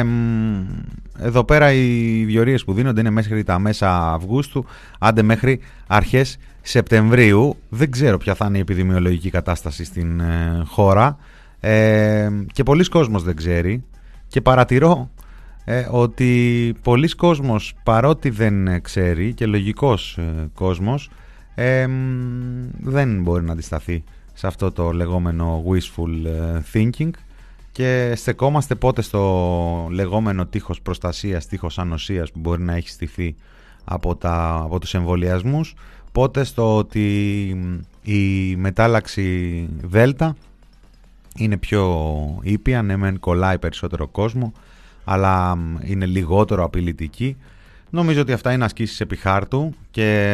ε, εδώ πέρα οι διορίες που δίνονται είναι μέχρι τα μέσα Αυγούστου, άντε μέχρι αρχές Σεπτεμβρίου. Δεν ξέρω ποια θα είναι η επιδημιολογική κατάσταση στην ε, χώρα ε, και πολλοί κόσμος δεν ξέρει και παρατηρώ ε, ότι πολλοί κόσμος, παρότι δεν ξέρει και λογικός ε, κόσμος, ε, δεν μπορεί να αντισταθεί σε αυτό το λεγόμενο wishful thinking και στεκόμαστε πότε στο λεγόμενο τείχος προστασίας, τείχος ανοσίας που μπορεί να έχει στηθεί από, τα, από τους εμβολιασμούς, πότε στο ότι η μετάλλαξη Δέλτα είναι πιο ήπια, ναι μεν κολλάει περισσότερο κόσμο, αλλά είναι λιγότερο απειλητική. Νομίζω ότι αυτά είναι ασκήσεις επί χάρτου και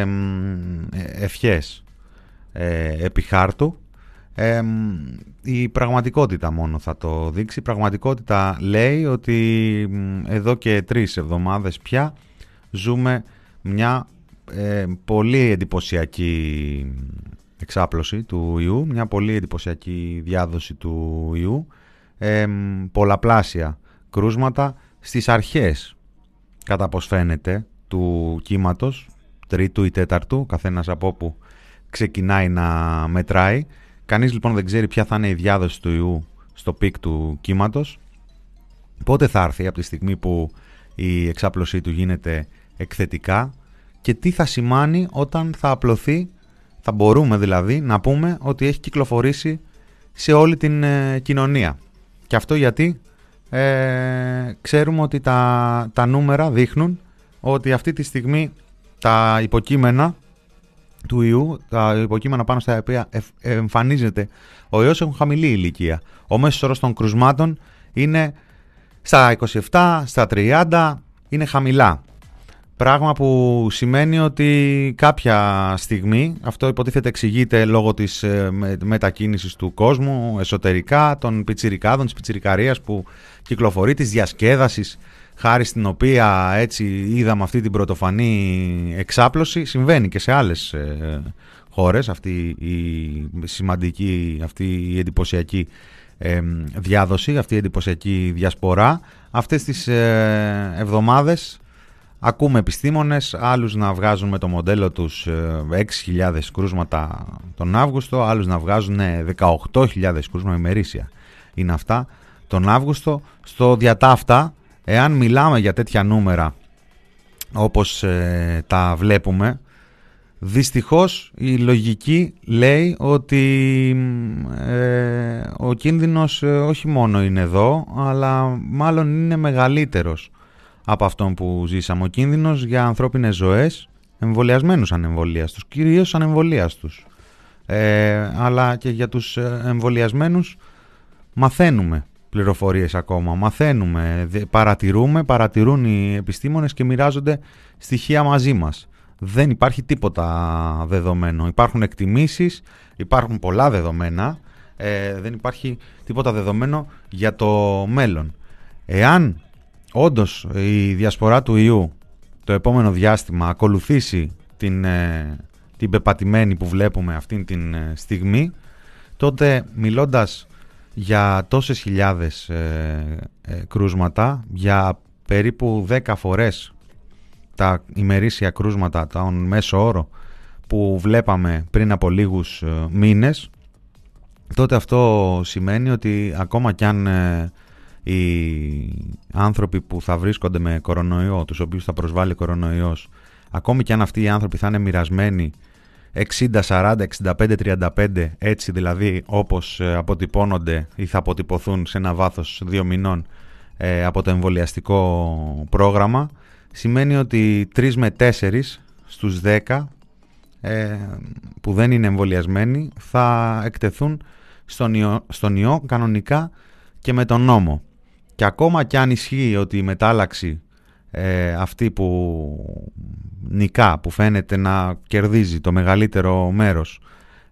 ευχές ε, επί χάρτου. Ε, η πραγματικότητα μόνο θα το δείξει. Η πραγματικότητα λέει ότι εδώ και τρεις εβδομάδες πια ζούμε μια ε, πολύ εντυπωσιακή εξάπλωση του ιού, μια πολύ εντυπωσιακή διάδοση του ιού, ε, πολλαπλάσια κρούσματα στις αρχές, κατά πως φαίνεται, του κύματος, τρίτου ή τέταρτου, καθένας από όπου ξεκινάει να μετράει. Κανείς λοιπόν δεν ξέρει ποια θα είναι η διάδοση του ιού στο πικ του κύματος, πότε θα έρθει από τη στιγμή που η εξάπλωσή του γίνεται εκθετικά και τι θα σημάνει όταν θα απλωθεί, θα μπορούμε δηλαδή να πούμε ότι έχει κυκλοφορήσει σε όλη την ε, κοινωνία. Και αυτό γιατί ε, ξέρουμε ότι τα, τα νούμερα δείχνουν ότι αυτή τη στιγμή τα υποκείμενα του ιού, τα υποκείμενα πάνω στα οποία εμφανίζεται ο ιός έχουν χαμηλή ηλικία. Ο μέσος όρος των κρουσμάτων είναι στα είκοσι επτά, στα τριάντα, είναι χαμηλά. Πράγμα που σημαίνει ότι κάποια στιγμή, αυτό υποτίθεται εξηγείται λόγω της ε, μετακίνησης του κόσμου εσωτερικά, των πιτσιρικάδων, της πιτσιρικαρίας που κυκλοφορεί, της διασκέδασης, χάρη στην οποία έτσι είδαμε αυτή την πρωτοφανή εξάπλωση. Συμβαίνει και σε άλλες ε, χώρες αυτή η σημαντική, αυτή η εντυπωσιακή ε, διάδοση, αυτή η εντυπωσιακή διασπορά. Αυτές τις ε, εβδομάδες ακούμε επιστήμονες, άλλους να βγάζουν με το μοντέλο τους έξι χιλιάδες κρούσματα τον Αύγουστο, άλλους να βγάζουν δεκαοκτώ χιλιάδες κρούσματα ημερήσια. Είναι αυτά τον Αύγουστο. Στο διατάφτα, εάν μιλάμε για τέτοια νούμερα όπως ε, τα βλέπουμε, δυστυχώς η λογική λέει ότι ε, ο κίνδυνος ε, όχι μόνο είναι εδώ, αλλά μάλλον είναι μεγαλύτερος από αυτόν που ζήσαμε. Ο κίνδυνος για ανθρώπινες ζωές, εμβολιασμένους ανεμβολίαστους, κυρίως ανεμβολίαστους, ε, αλλά και για τους εμβολιασμένους μαθαίνουμε πληροφορίες ακόμα, μαθαίνουμε, παρατηρούμε, παρατηρούν οι επιστήμονες και μοιράζονται στοιχεία μαζί μας. Δεν υπάρχει τίποτα δεδομένο. Υπάρχουν εκτιμήσεις, υπάρχουν πολλά δεδομένα, ε, δεν υπάρχει τίποτα δεδομένο για το μέλλον. Εάν όντως η διασπορά του ιού το επόμενο διάστημα ακολουθήσει την, ε, την πεπατημένη που βλέπουμε αυτήν την ε, στιγμή, τότε μιλώντας για τόσες χιλιάδες ε, ε, κρούσματα, για περίπου δέκα φορές τα ημερήσια κρούσματα, τον μέσο όρο που βλέπαμε πριν από λίγους ε, μήνες, τότε αυτό σημαίνει ότι ακόμα κι αν ε, οι άνθρωποι που θα βρίσκονται με κορονοϊό, τους οποίους θα προσβάλλει κορονοϊός, ακόμη κι αν αυτοί οι άνθρωποι θα είναι μοιρασμένοι εξήντα σαράντα, εξήντα πέντε τριάντα πέντε, έτσι δηλαδή όπως αποτυπώνονται ή θα αποτυπωθούν σε ένα βάθος δύο μηνών ε, από το εμβολιαστικό πρόγραμμα, σημαίνει ότι τρεις με τέσσερις στους δέκα ε, που δεν είναι εμβολιασμένοι θα εκτεθούν στον ιό, στον ιό κανονικά και με τον νόμο. Και ακόμα κι αν ισχύει ότι η μετάλλαξη ε, αυτή που νικά, που φαίνεται να κερδίζει το μεγαλύτερο μέρος,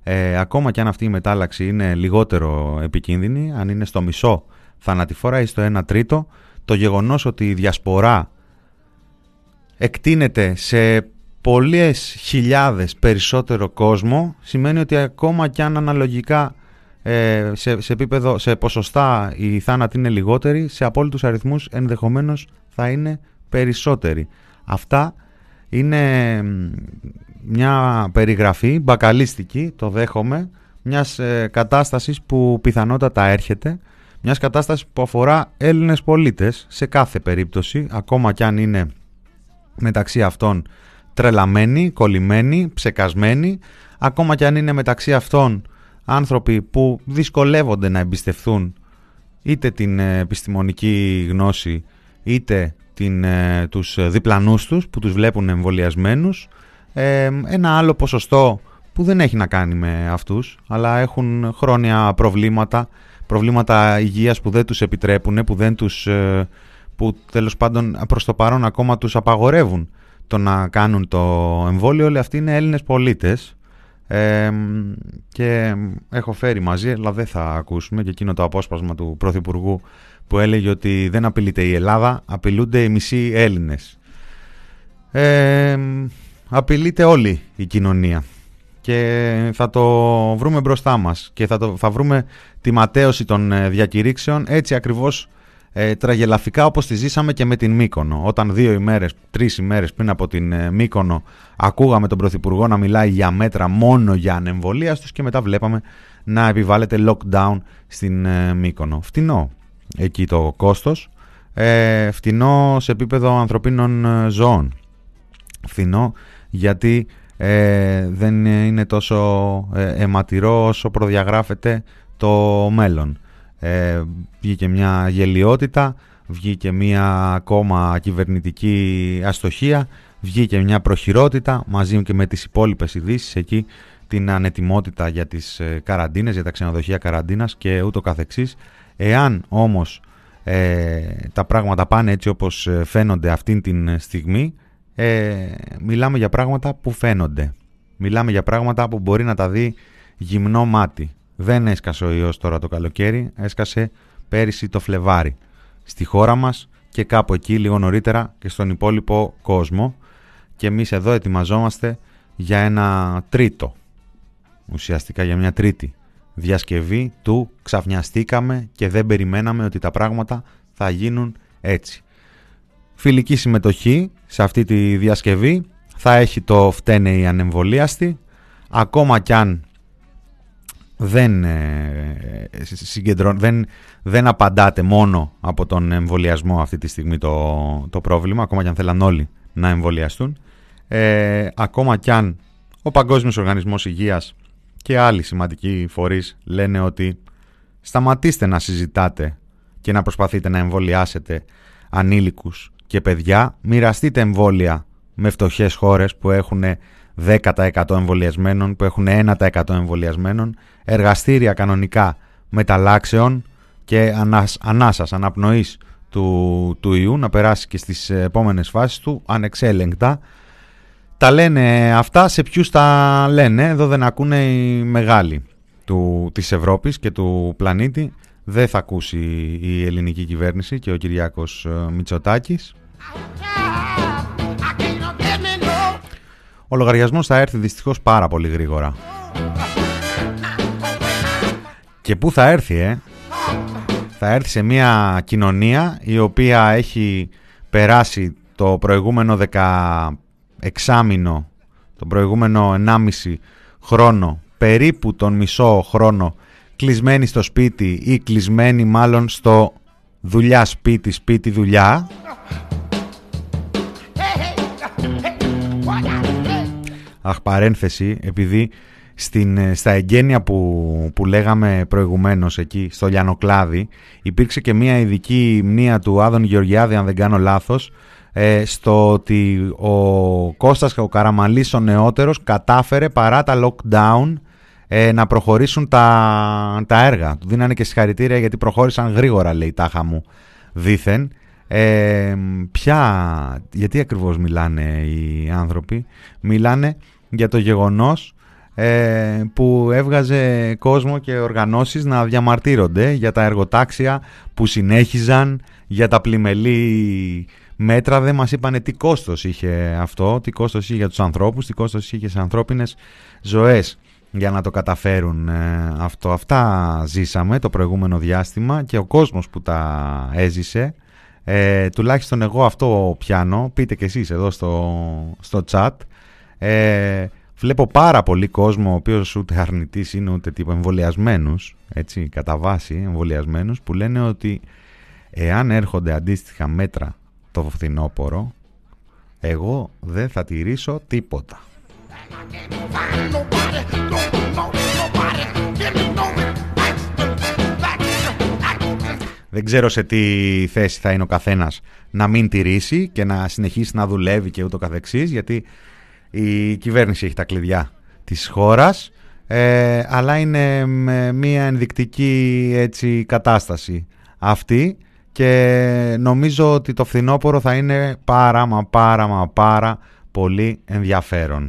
ε, ακόμα και αν αυτή η μετάλλαξη είναι λιγότερο επικίνδυνη, αν είναι στο μισό θανατηφόρα ή στο ένα τρίτο, το γεγονός ότι η διασπορά εκτείνεται σε πολλές χιλιάδες περισσότερο κόσμο σημαίνει ότι ακόμα και αν αναλογικά ε, σε, σε επίπεδο, σε ποσοστά οι θάνατοι είναι λιγότεροι, σε απόλυτους αριθμούς ενδεχομένως θα είναι περισσότεροι. Αυτά είναι μια περιγραφή μπακαλίστικη, το δέχομαι, μιας ε, κατάστασης που πιθανότατα έρχεται, μιας κατάστασης που αφορά Έλληνες πολίτες σε κάθε περίπτωση, ακόμα κι αν είναι μεταξύ αυτών τρελαμένοι, κολλημένοι, ψεκασμένοι, ακόμα κι αν είναι μεταξύ αυτών άνθρωποι που δυσκολεύονται να εμπιστευθούν είτε την επιστημονική γνώση είτε την, τους διπλανούς τους που τους βλέπουν εμβολιασμένους. Ε, ένα άλλο ποσοστό που δεν έχει να κάνει με αυτούς, αλλά έχουν χρόνια προβλήματα, προβλήματα υγείας που δεν τους επιτρέπουν, που, δεν τους, που τέλος πάντων προς το παρόν ακόμα τους απαγορεύουν το να κάνουν το εμβόλιο. Όλοι αυτοί είναι Έλληνες πολίτες. Ε, και έχω φέρει μαζί, αλλά δεν θα ακούσουμε και εκείνο το απόσπασμα του Πρωθυπουργού που έλεγε ότι δεν απειλείται η Ελλάδα, απειλούνται οι μισοί Έλληνες. Ε, απειλείται όλη η κοινωνία και θα το βρούμε μπροστά μας και θα, το, θα βρούμε τη ματέωση των διακηρύξεων έτσι ακριβώς ε, τραγελαφικά όπως τη ζήσαμε και με την Μύκονο, όταν δύο ημέρες, τρεις ημέρες πριν από την ε, Μύκονο ακούγαμε τον Πρωθυπουργό να μιλάει για μέτρα μόνο για ανεμβολίαστους και μετά βλέπαμε να επιβάλλεται lockdown στην ε, Μύκονο. Φτηνό εκεί το κόστος, ε, φτηνό σε επίπεδο ανθρωπίνων ε, ζώων, φτηνό γιατί ε, δεν είναι τόσο ε, αιματηρό όσο προδιαγράφεται το μέλλον. Ε, βγήκε μια γελιότητα, βγήκε μια ακόμα κυβερνητική αστοχία, βγήκε μια προχειρότητα μαζί και με τις υπόλοιπες ειδήσεις εκεί, την ανετοιμότητα για τις ε, καραντίνες, για τα ξενοδοχεία καραντίνας και ούτω καθεξής. Εάν όμως ε, τα πράγματα πάνε έτσι όπως φαίνονται αυτήν την στιγμή, ε, μιλάμε για πράγματα που φαίνονται. Μιλάμε για πράγματα που μπορεί να τα δει γυμνό μάτι. Δεν έσκασε ο ιός τώρα το καλοκαίρι, έσκασε πέρυσι το Φλεβάρι στη χώρα μας και κάπου εκεί λίγο νωρίτερα και στον υπόλοιπο κόσμο, και εμείς εδώ ετοιμαζόμαστε για ένα τρίτο, ουσιαστικά για μια τρίτη διασκευή του ξαφνιαστήκαμε και δεν περιμέναμε ότι τα πράγματα θα γίνουν έτσι. Φιλική συμμετοχή σε αυτή τη διασκευή θα έχει το φταίνε οι ανεμβολίαστοι, ακόμα κι αν δεν, ε, συγκεντρω... δεν, δεν απαντάτε μόνο από τον εμβολιασμό αυτή τη στιγμή το, το πρόβλημα, ακόμα κι αν θέλαν όλοι να εμβολιαστούν, ε, ακόμα κι αν ο Παγκόσμιος Οργανισμός Υγείας και άλλοι σημαντικοί φορείς λένε ότι σταματήστε να συζητάτε και να προσπαθείτε να εμβολιάσετε ανήλικους και παιδιά, μοιραστείτε εμβόλια με φτωχές χώρες που έχουν δέκα τοις εκατό εμβολιασμένων, που έχουν ένα τοις εκατό εμβολιασμένων, εργαστήρια κανονικά μεταλλάξεων και ανάσ, ανάσας, αναπνοής του, του ιού να περάσει και στις επόμενες φάσεις του ανεξέλεγκτα. Τα λένε αυτά, σε ποιους τα λένε? Εδώ δεν ακούνε οι μεγάλοι του, της Ευρώπης και του πλανήτη. Δεν θα ακούσει η ελληνική κυβέρνηση και ο Κυριάκος Μητσοτάκης. Ο λογαριασμός θα έρθει δυστυχώς πάρα πολύ γρήγορα. Και πού θα έρθει, ε? Θα έρθει σε μια κοινωνία η οποία έχει περάσει το προηγούμενο δεκαεξάμηνο, τον προηγούμενο ενάμιση χρόνο, περίπου τον μισό χρόνο, κλεισμένη στο σπίτι ή κλεισμένη μάλλον στο δουλειά σπίτι, σπίτι δουλειά. Αχ, παρένθεση, επειδή στην, στα εγγένεια που, που λέγαμε προηγουμένως εκεί στο Λιανοκλάδι υπήρξε και μια ειδική μνήα του Άδων Γεωργιάδη, αν δεν κάνω λάθος, ε, στο ότι ο Κώστας ο Καραμανλής ο νεότερος κατάφερε παρά τα lockdown ε, να προχωρήσουν τα, τα έργα. Του δίνανε και συγχαρητήρια γιατί προχώρησαν γρήγορα, λέει, τάχα μου δήθεν. Ε, ποια, γιατί ακριβώς μιλάνε οι άνθρωποι? Μιλάνε για το γεγονός ε, που έβγαζε κόσμο και οργανώσεις να διαμαρτύρονται για τα εργοτάξια που συνέχιζαν, για τα πλημελή μέτρα. Δεν μας είπανε τι κόστος είχε αυτό, τι κόστος είχε για τους ανθρώπους, τι κόστος είχε σε ανθρώπινες ζωές για να το καταφέρουν ε, αυτό. Αυτά ζήσαμε το προηγούμενο διάστημα και ο κόσμος που τα έζησε, ε, τουλάχιστον εγώ αυτό πιάνω, πείτε και εσείς εδώ στο, στο chat, ε, βλέπω πάρα πολύ κόσμο ο οποίος ούτε αρνητής είναι ούτε τύπο εμβολιασμένους, έτσι, κατά βάση εμβολιασμένους, που λένε ότι εάν έρχονται αντίστοιχα μέτρα το φθινόπωρο, εγώ δεν θα τηρήσω τίποτα. Δεν ξέρω σε τι θέση θα είναι ο καθένας να μην τηρήσει και να συνεχίσει να δουλεύει και ούτω καθεξής, γιατί η κυβέρνηση έχει τα κλειδιά της χώρας, ε, αλλά είναι μια ενδεικτική έτσι κατάσταση αυτή και νομίζω ότι το φθινόπωρο θα είναι πάρα μα πάρα μα πάρα πολύ ενδιαφέρον.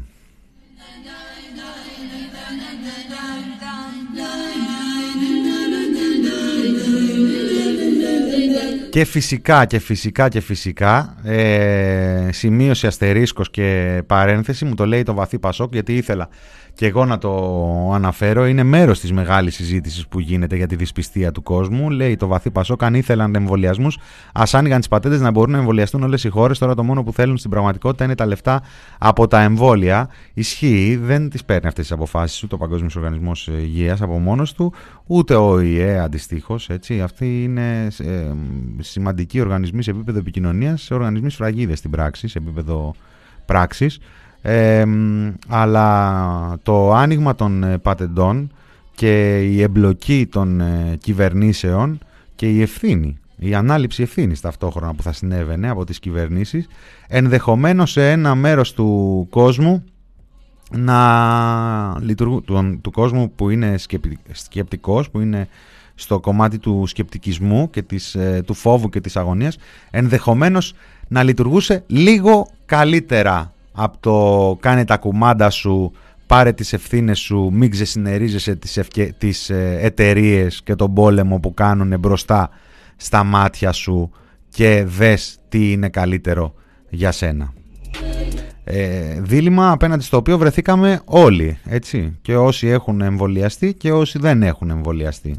Και φυσικά και φυσικά και φυσικά ε, σημείωση αστερίσκος και παρένθεση, μου το λέει το Βαθύ Πασόκ, γιατί ήθελα και εγώ να το αναφέρω. Είναι μέρος της μεγάλης συζήτησης που γίνεται για τη δυσπιστία του κόσμου. Λέει το Βαθύ Πασόκ, αν ήθελαν εμβολιασμούς, ας άνοιγαν τις πατέντες να μπορούν να εμβολιαστούν όλες οι χώρες. Τώρα το μόνο που θέλουν στην πραγματικότητα είναι τα λεφτά από τα εμβόλια. Ισχύει, δεν τις παίρνει αυτές τις αποφάσεις ούτε ο Παγκόσμιος Οργανισμός Υγείας από μόνος του, ούτε ο ΙΕ αντιστοίχως. Έτσι. Αυτοί είναι ε, σημαντικοί οργανισμοί σε επίπεδο επικοινωνίας, οργανισμοί σφραγίδες στην πράξη, σε επίπεδο πράξης. Ε, αλλά το άνοιγμα των ε, πατεντών και η εμπλοκή των ε, κυβερνήσεων και η ευθύνη, η ανάληψη ευθύνης ταυτόχρονα που θα συνέβαινε από τις κυβερνήσεις, ενδεχομένως σε ένα μέρος του κόσμου να λειτουργούν, του, του κόσμου που είναι σκεπτι, σκεπτικός, που είναι στο κομμάτι του σκεπτικισμού και της, ε, του φόβου και της αγωνίας, ενδεχομένως να λειτουργούσε λίγο καλύτερα από το κάνε τα κουμάντα σου, πάρε τις ευθύνες σου, μην ξεσυνερίζεσαι τις, ευκαι... τις ε, εταιρείες και τον πόλεμο που κάνουν μπροστά στα μάτια σου και δες τι είναι καλύτερο για σένα. Ε, δίλημμα απέναντι στο οποίο βρεθήκαμε όλοι, έτσι, και όσοι έχουν εμβολιαστεί και όσοι δεν έχουν εμβολιαστεί.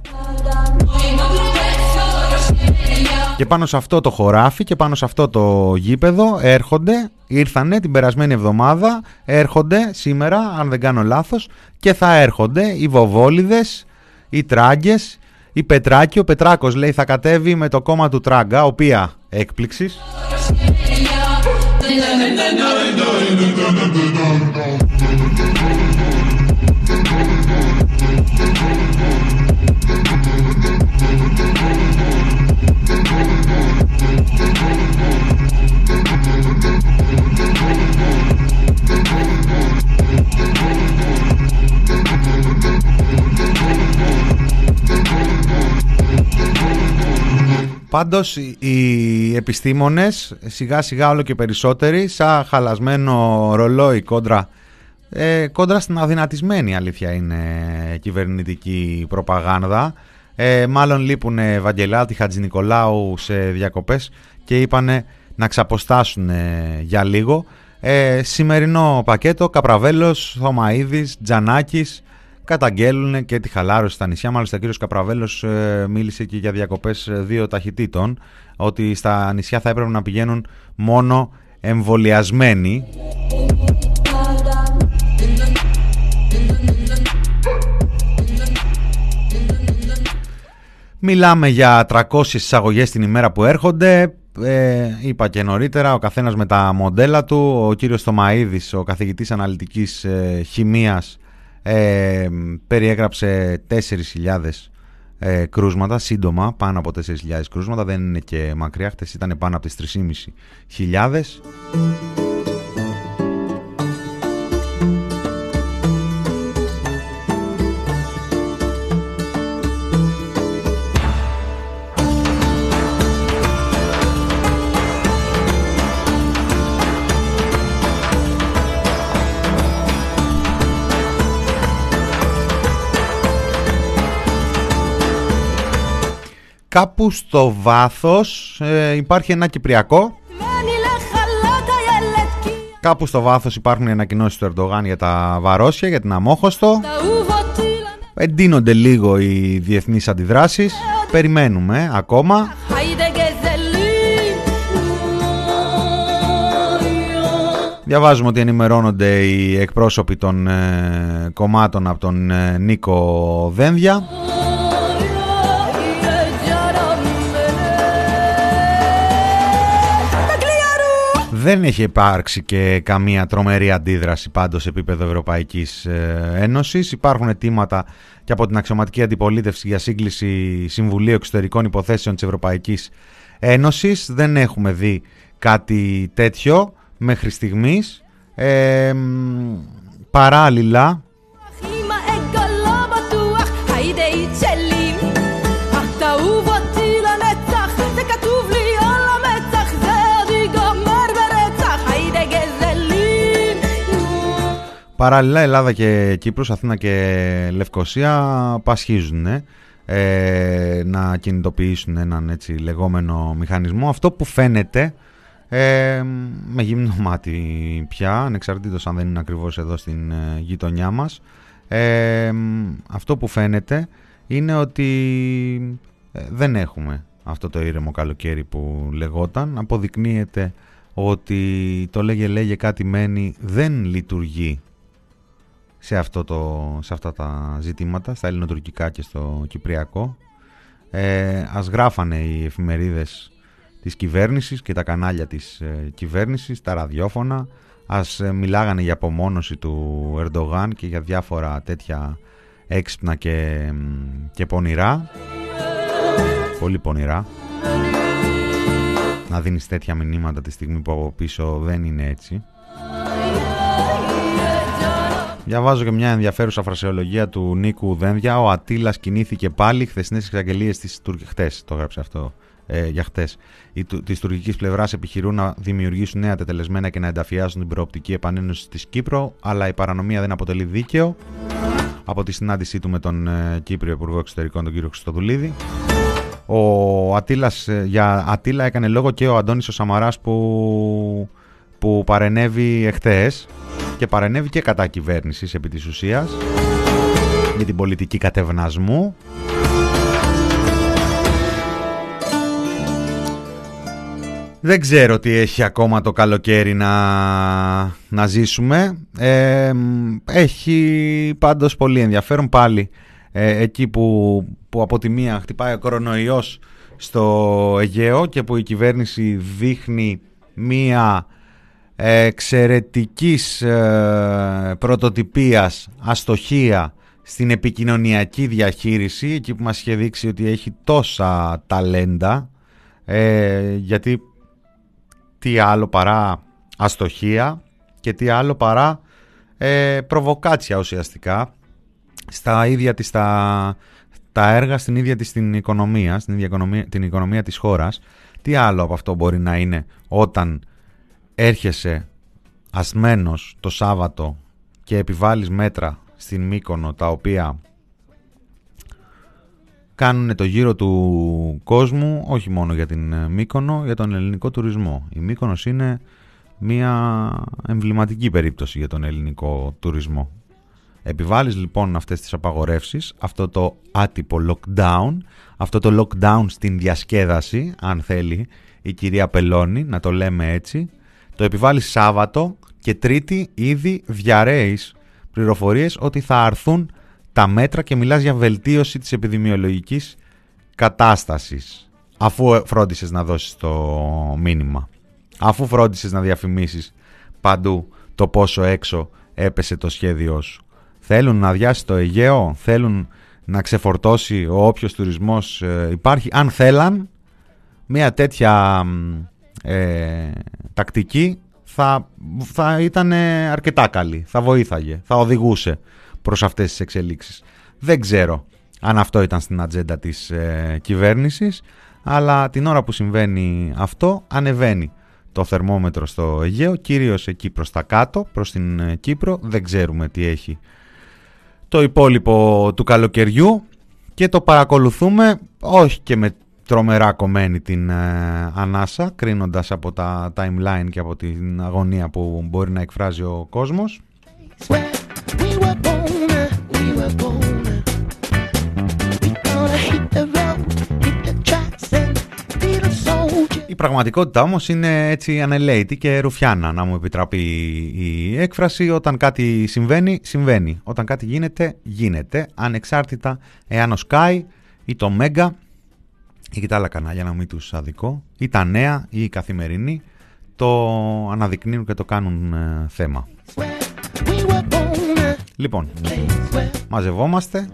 Και πάνω σε αυτό το χωράφι και πάνω σε αυτό το γήπεδο έρχονται, ήρθανε την περασμένη εβδομάδα, έρχονται σήμερα, αν δεν κάνω λάθος, και θα έρχονται οι Βοβόλιδες, οι Τράγκες, η Πετράκη. Ο Πετράκος λέει θα κατέβει με το κόμμα του Τράγκα, οποία έκπληξης. Πάντως οι επιστήμονες σιγά σιγά όλο και περισσότεροι, σαν χαλασμένο ρολόι κόντρα, ε, κόντρα στην αδυνατισμένη, αλήθεια είναι, κυβερνητική προπαγάνδα. Ε, μάλλον λείπουν Βαγγελάτη, Χατζηνικολάου σε διακοπές και είπανε να ξαποστάσουν για λίγο. Ε, σημερινό πακέτο, Καπραβέλος, Θωμαΐδης, Τζανάκης καταγγέλουν και τη χαλάρωση στα νησιά. Μάλιστα ο κύριος Καπραβέλος ε, μίλησε και για διακοπές δύο ταχυτήτων, ότι στα νησιά θα έπρεπε να πηγαίνουν μόνο εμβολιασμένοι. Μιλάμε για τριακόσιες εισαγωγές την ημέρα που έρχονται. Ε, είπα και νωρίτερα, ο καθένας με τα μοντέλα του. Ο κύριος Θωμαΐδης, ο καθηγητής αναλυτικής ε, χημείας, ε, περιέγραψε τέσσερις χιλιάδες ε, κρούσματα, σύντομα πάνω από τέσσερις χιλιάδες κρούσματα, δεν είναι και μακριά, χτες ήταν πάνω από τις τρεις και μισή χιλιάδες. Κάπου στο βάθος ε, υπάρχει ένα κυπριακό. Κάπου στο βάθος υπάρχουν οι ανακοινώσεις του Ερντογάν για τα Βαρόσια, για την Αμόχωστο. Εντείνονται λίγο οι διεθνείς αντιδράσεις. Περιμένουμε ακόμα. Διαβάζουμε ότι ενημερώνονται οι εκπρόσωποι των ε, κομμάτων από τον ε, Νίκο Δένδια. Δεν έχει υπάρξει και καμία τρομερή αντίδραση πάντως σε επίπεδο Ευρωπαϊκής Ένωσης. Υπάρχουν αιτήματα και από την αξιωματική αντιπολίτευση για σύγκληση Συμβουλίου Εξωτερικών Υποθέσεων της Ευρωπαϊκής Ένωσης. Δεν έχουμε δει κάτι τέτοιο μέχρι στιγμής. Ε, παράλληλα, Παράλληλα, Ελλάδα και Κύπρος, Αθήνα και Λευκοσία πασχίζουν ε, να κινητοποιήσουν έναν έτσι λεγόμενο μηχανισμό. Αυτό που φαίνεται ε, με γυμνό μάτι πια, ανεξαρτήτως αν δεν είναι ακριβώς εδώ στην ε, γειτονιά μας, ε, αυτό που φαίνεται είναι ότι ε, δεν έχουμε αυτό το ήρεμο καλοκαίρι που λεγόταν. Αποδεικνύεται ότι το λέγε λέγε κάτι μένει δεν λειτουργεί σε, αυτό το, σε αυτά τα ζητήματα, στα ελληνοτουρκικά και στο κυπριακό. Ε, ας γράφανε οι εφημερίδες της κυβέρνησης και τα κανάλια της ε, κυβέρνησης, τα ραδιόφωνα, ας ε, μιλάγανε για απομόνωση του Ερντογάν και για διάφορα τέτοια έξυπνα και, και πονηρά, πολύ πονηρά. Να δίνεις τέτοια μηνύματα τη στιγμή που από πίσω δεν είναι έτσι. Διαβάζω και μια ενδιαφέρουσα φρασεολογία του Νίκου Δένδια. Ο Ατήλας κινήθηκε πάλι. Χθεσινές εξαγγελίες της Τουρκικής. Χθες το έγραψε αυτό. Ε, για χθες. Οι του... της τουρκικής πλευράς επιχειρούν να δημιουργήσουν νέα τετελεσμένα και να ενταφιάσουν την προοπτική επανένωση της Κύπρου. Αλλά η παρανομία δεν αποτελεί δίκαιο. Από τη συνάντησή του με τον ε, Κύπριο Υπουργό Εξωτερικών, τον κύριο Χριστοδουλίδη. Ο Ατήλας, ε, για Ατήλα έκανε λόγο και ο Αντώνης ο Σαμαράς που, που παρενέβη εχθές. Και παρενέβη και κατά κυβέρνησης επί της ουσίας με την πολιτική κατευνασμού. Δεν ξέρω τι έχει ακόμα το καλοκαίρι να, να ζήσουμε. Ε, έχει πάντως πολύ ενδιαφέρον πάλι ε, εκεί που, που από τη μία χτυπάει ο κορονοϊός στο Αιγαίο και που η κυβέρνηση δείχνει μία εξαιρετικής ε, πρωτοτυπίας αστοχία στην επικοινωνιακή διαχείριση, εκεί που μας είχε δείξει ότι έχει τόσα ταλέντα, ε, γιατί τι άλλο παρά αστοχία και τι άλλο παρά ε, προβοκάτσια ουσιαστικά στα ίδια της τα, τα έργα, στην ίδια της την οικονομία, στην ίδια οικονομία, την οικονομία της χώρας. Τι άλλο από αυτό μπορεί να είναι όταν έρχεσαι ασμένος το Σάββατο και επιβάλλεις μέτρα στην Μύκονο τα οποία κάνουν το γύρο του κόσμου, όχι μόνο για την Μύκονο, για τον ελληνικό τουρισμό. Η Μύκονος είναι μια εμβληματική περίπτωση για τον ελληνικό τουρισμό. Επιβάλλεις λοιπόν αυτές τις απαγορεύσεις, αυτό το άτυπο lockdown, αυτό το lockdown στην διασκέδαση, αν θέλει η κυρία Πελώνη, να το λέμε έτσι. Το επιβάλλεις Σάββατο και Τρίτη ήδη διαρρέεις πληροφορίες ότι θα αρθούν τα μέτρα και μιλάς για βελτίωση της επιδημιολογικής κατάστασης. Αφού φρόντισες να δώσεις το μήνυμα, αφού φρόντισες να διαφημίσεις παντού το πόσο έξω έπεσε το σχέδιό σου. Θέλουν να αδειάσει το Αιγαίο, θέλουν να ξεφορτώσει ο όποιος τουρισμός ε, υπάρχει. Αν θέλαν μια τέτοια ε, τακτική θα, θα ήταν αρκετά καλή, θα βοήθαγε, θα οδηγούσε προς αυτές τις εξελίξεις. Δεν ξέρω αν αυτό ήταν στην ατζέντα της ε, κυβέρνησης, αλλά την ώρα που συμβαίνει αυτό ανεβαίνει το θερμόμετρο στο Αιγαίο, κυρίως εκεί προς τα κάτω, προς την ε, Κύπρο. Δεν ξέρουμε τι έχει το υπόλοιπο του καλοκαιριού και το παρακολουθούμε όχι και με τρομερά κομμένη την ε, ανάσα, κρίνοντας από τα timeline και από την αγωνία που μπορεί να εκφράζει ο κόσμος. Η πραγματικότητα όμως είναι έτσι ανελαίτη και ρουφιάνα, να μου επιτραπεί η έκφραση. Όταν κάτι συμβαίνει, συμβαίνει. Όταν κάτι γίνεται, γίνεται. Ανεξάρτητα εάν ο Sky ή το Mega ή και τα άλλα κανάλια, να μην τους αδικώ, ή τα νέα ή η καθημερινή, το αναδεικνύουν και το κάνουν ε, θέμα. Λοιπόν, μαζευόμαστε.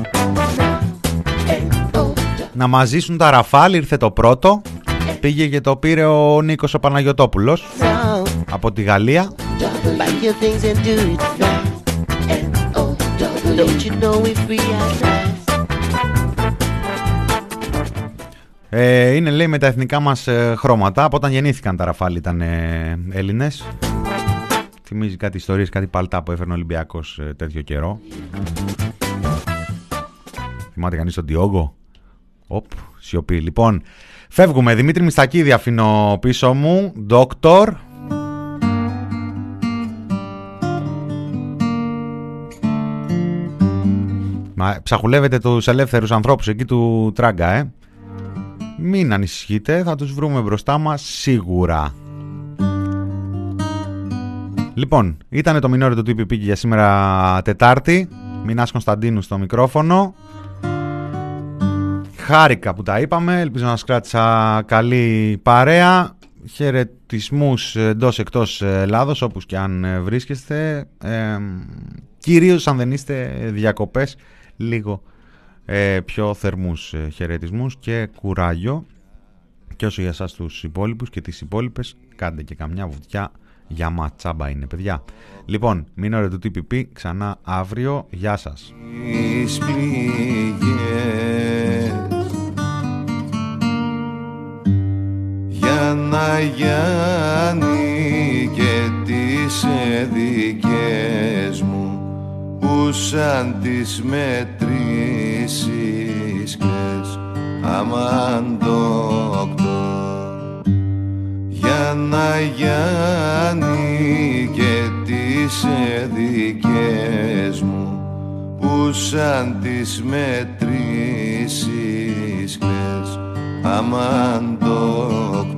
Να μαζίσουν τα Ραφάλ, ήρθε το πρώτο. Πήγε και το πήρε ο Νίκος ο Παναγιωτόπουλος από τη Γαλλία. Ε, είναι, λέει, με τα εθνικά μας ε, χρώματα. Από όταν γεννήθηκαν τα Ραφάλ ήταν ε, Έλληνες. Θυμίζει κάτι ιστορίες, κάτι παλτά που έφερνε ο Ολυμπιακός ε, τέτοιο καιρό. Θυμάται κανείς τον Διόγκο? Οπ, σιωπή. Λοιπόν, φεύγουμε. Δημήτρη Μιστακίδη αφήνω πίσω μου. Ντόκτορ. Μα ψαχουλεύετε τους ελεύθερους ανθρώπους εκεί του Τράγκα, ε. Μην ανησυχείτε, θα τους βρούμε μπροστά μας σίγουρα. Λοιπόν, ήταν το μινόρι του τι πι πι για σήμερα Τετάρτη. Μινάς Κωνσταντίνου στο μικρόφωνο. Χάρηκα που τα είπαμε, ελπίζω να σας κράτησα καλή παρέα. Χαιρετισμούς εντός εκτός Ελλάδος, όπως και αν βρίσκεστε. Ε, κυρίως αν δεν είστε διακοπές, λίγο ε, πιο θερμούς χαιρετισμούς και κουράγιο. Και όσο για εσάς τους υπόλοιπους και τις υπόλοιπες, κάντε και καμιά βουτιά για ματσάμπα είναι, παιδιά. Λοιπόν, μην ώρα του τι πι πι ξανά αύριο. Γεια σας. Για να Γιάννη και τις δικές μου που σαν τις μετρήσεις κλαις αμάν ντόκτορ. Για να Γιάννη και τις δικές μου που σαν τις μετρήσεις κλαις αμάν ντόκτορ.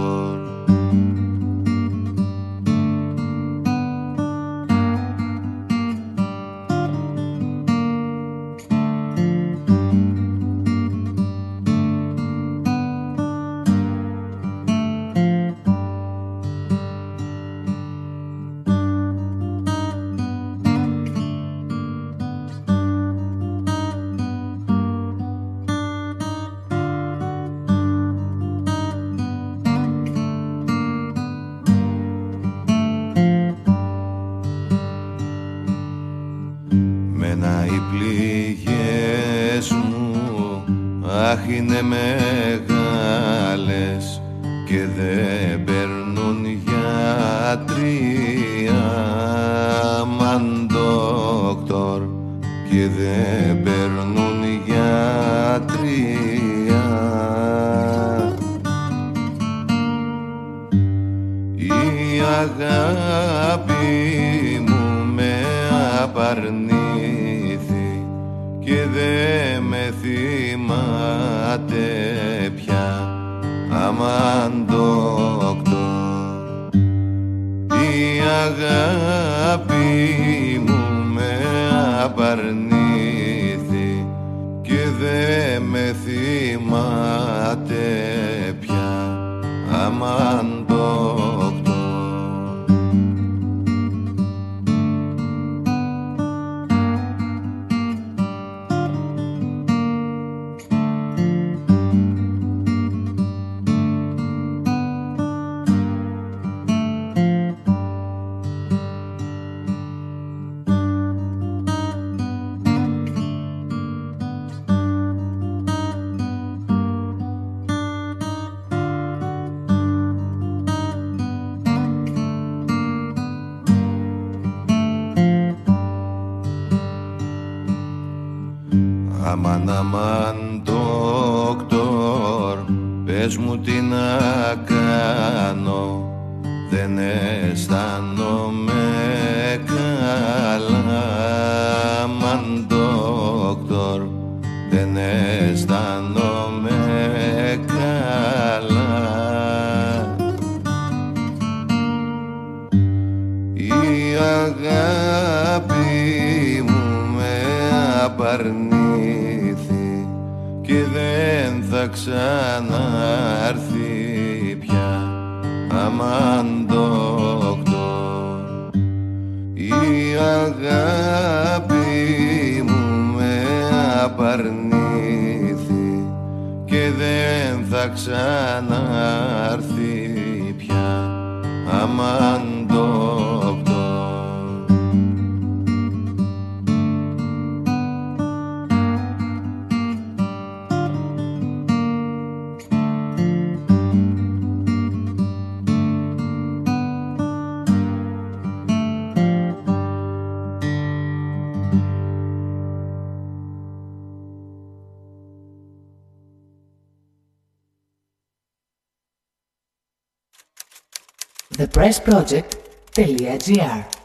Είναι μεγάλες και δεν παίρνουν γιατρία, μαν ντόκτορ, και δεν παίρνουν γιατρία. Η αγάπη μου με απαρνήθη και δεν με θυμάται πια, αμάν ντόκτορ. Η αγάπη μου με απαρνήθη και δεν με θυμάται πια, αμάν ντόκτορ. Αμάν, αμάν, ντόκτορ, πες μου τι να κάνω, δεν αισθάνομαι καλά. Μαν ντόκτορ, δεν αισθάνομαι καλά. Η αγάπη μου με απαρνήθη και δεν θα ξανάρθει πια. Αμάν ντόκτορ, η αγάπη μου με απαρνήθη και δεν θα ξανάρθει πια. Αμάν ντόκτορ. the press project dot g r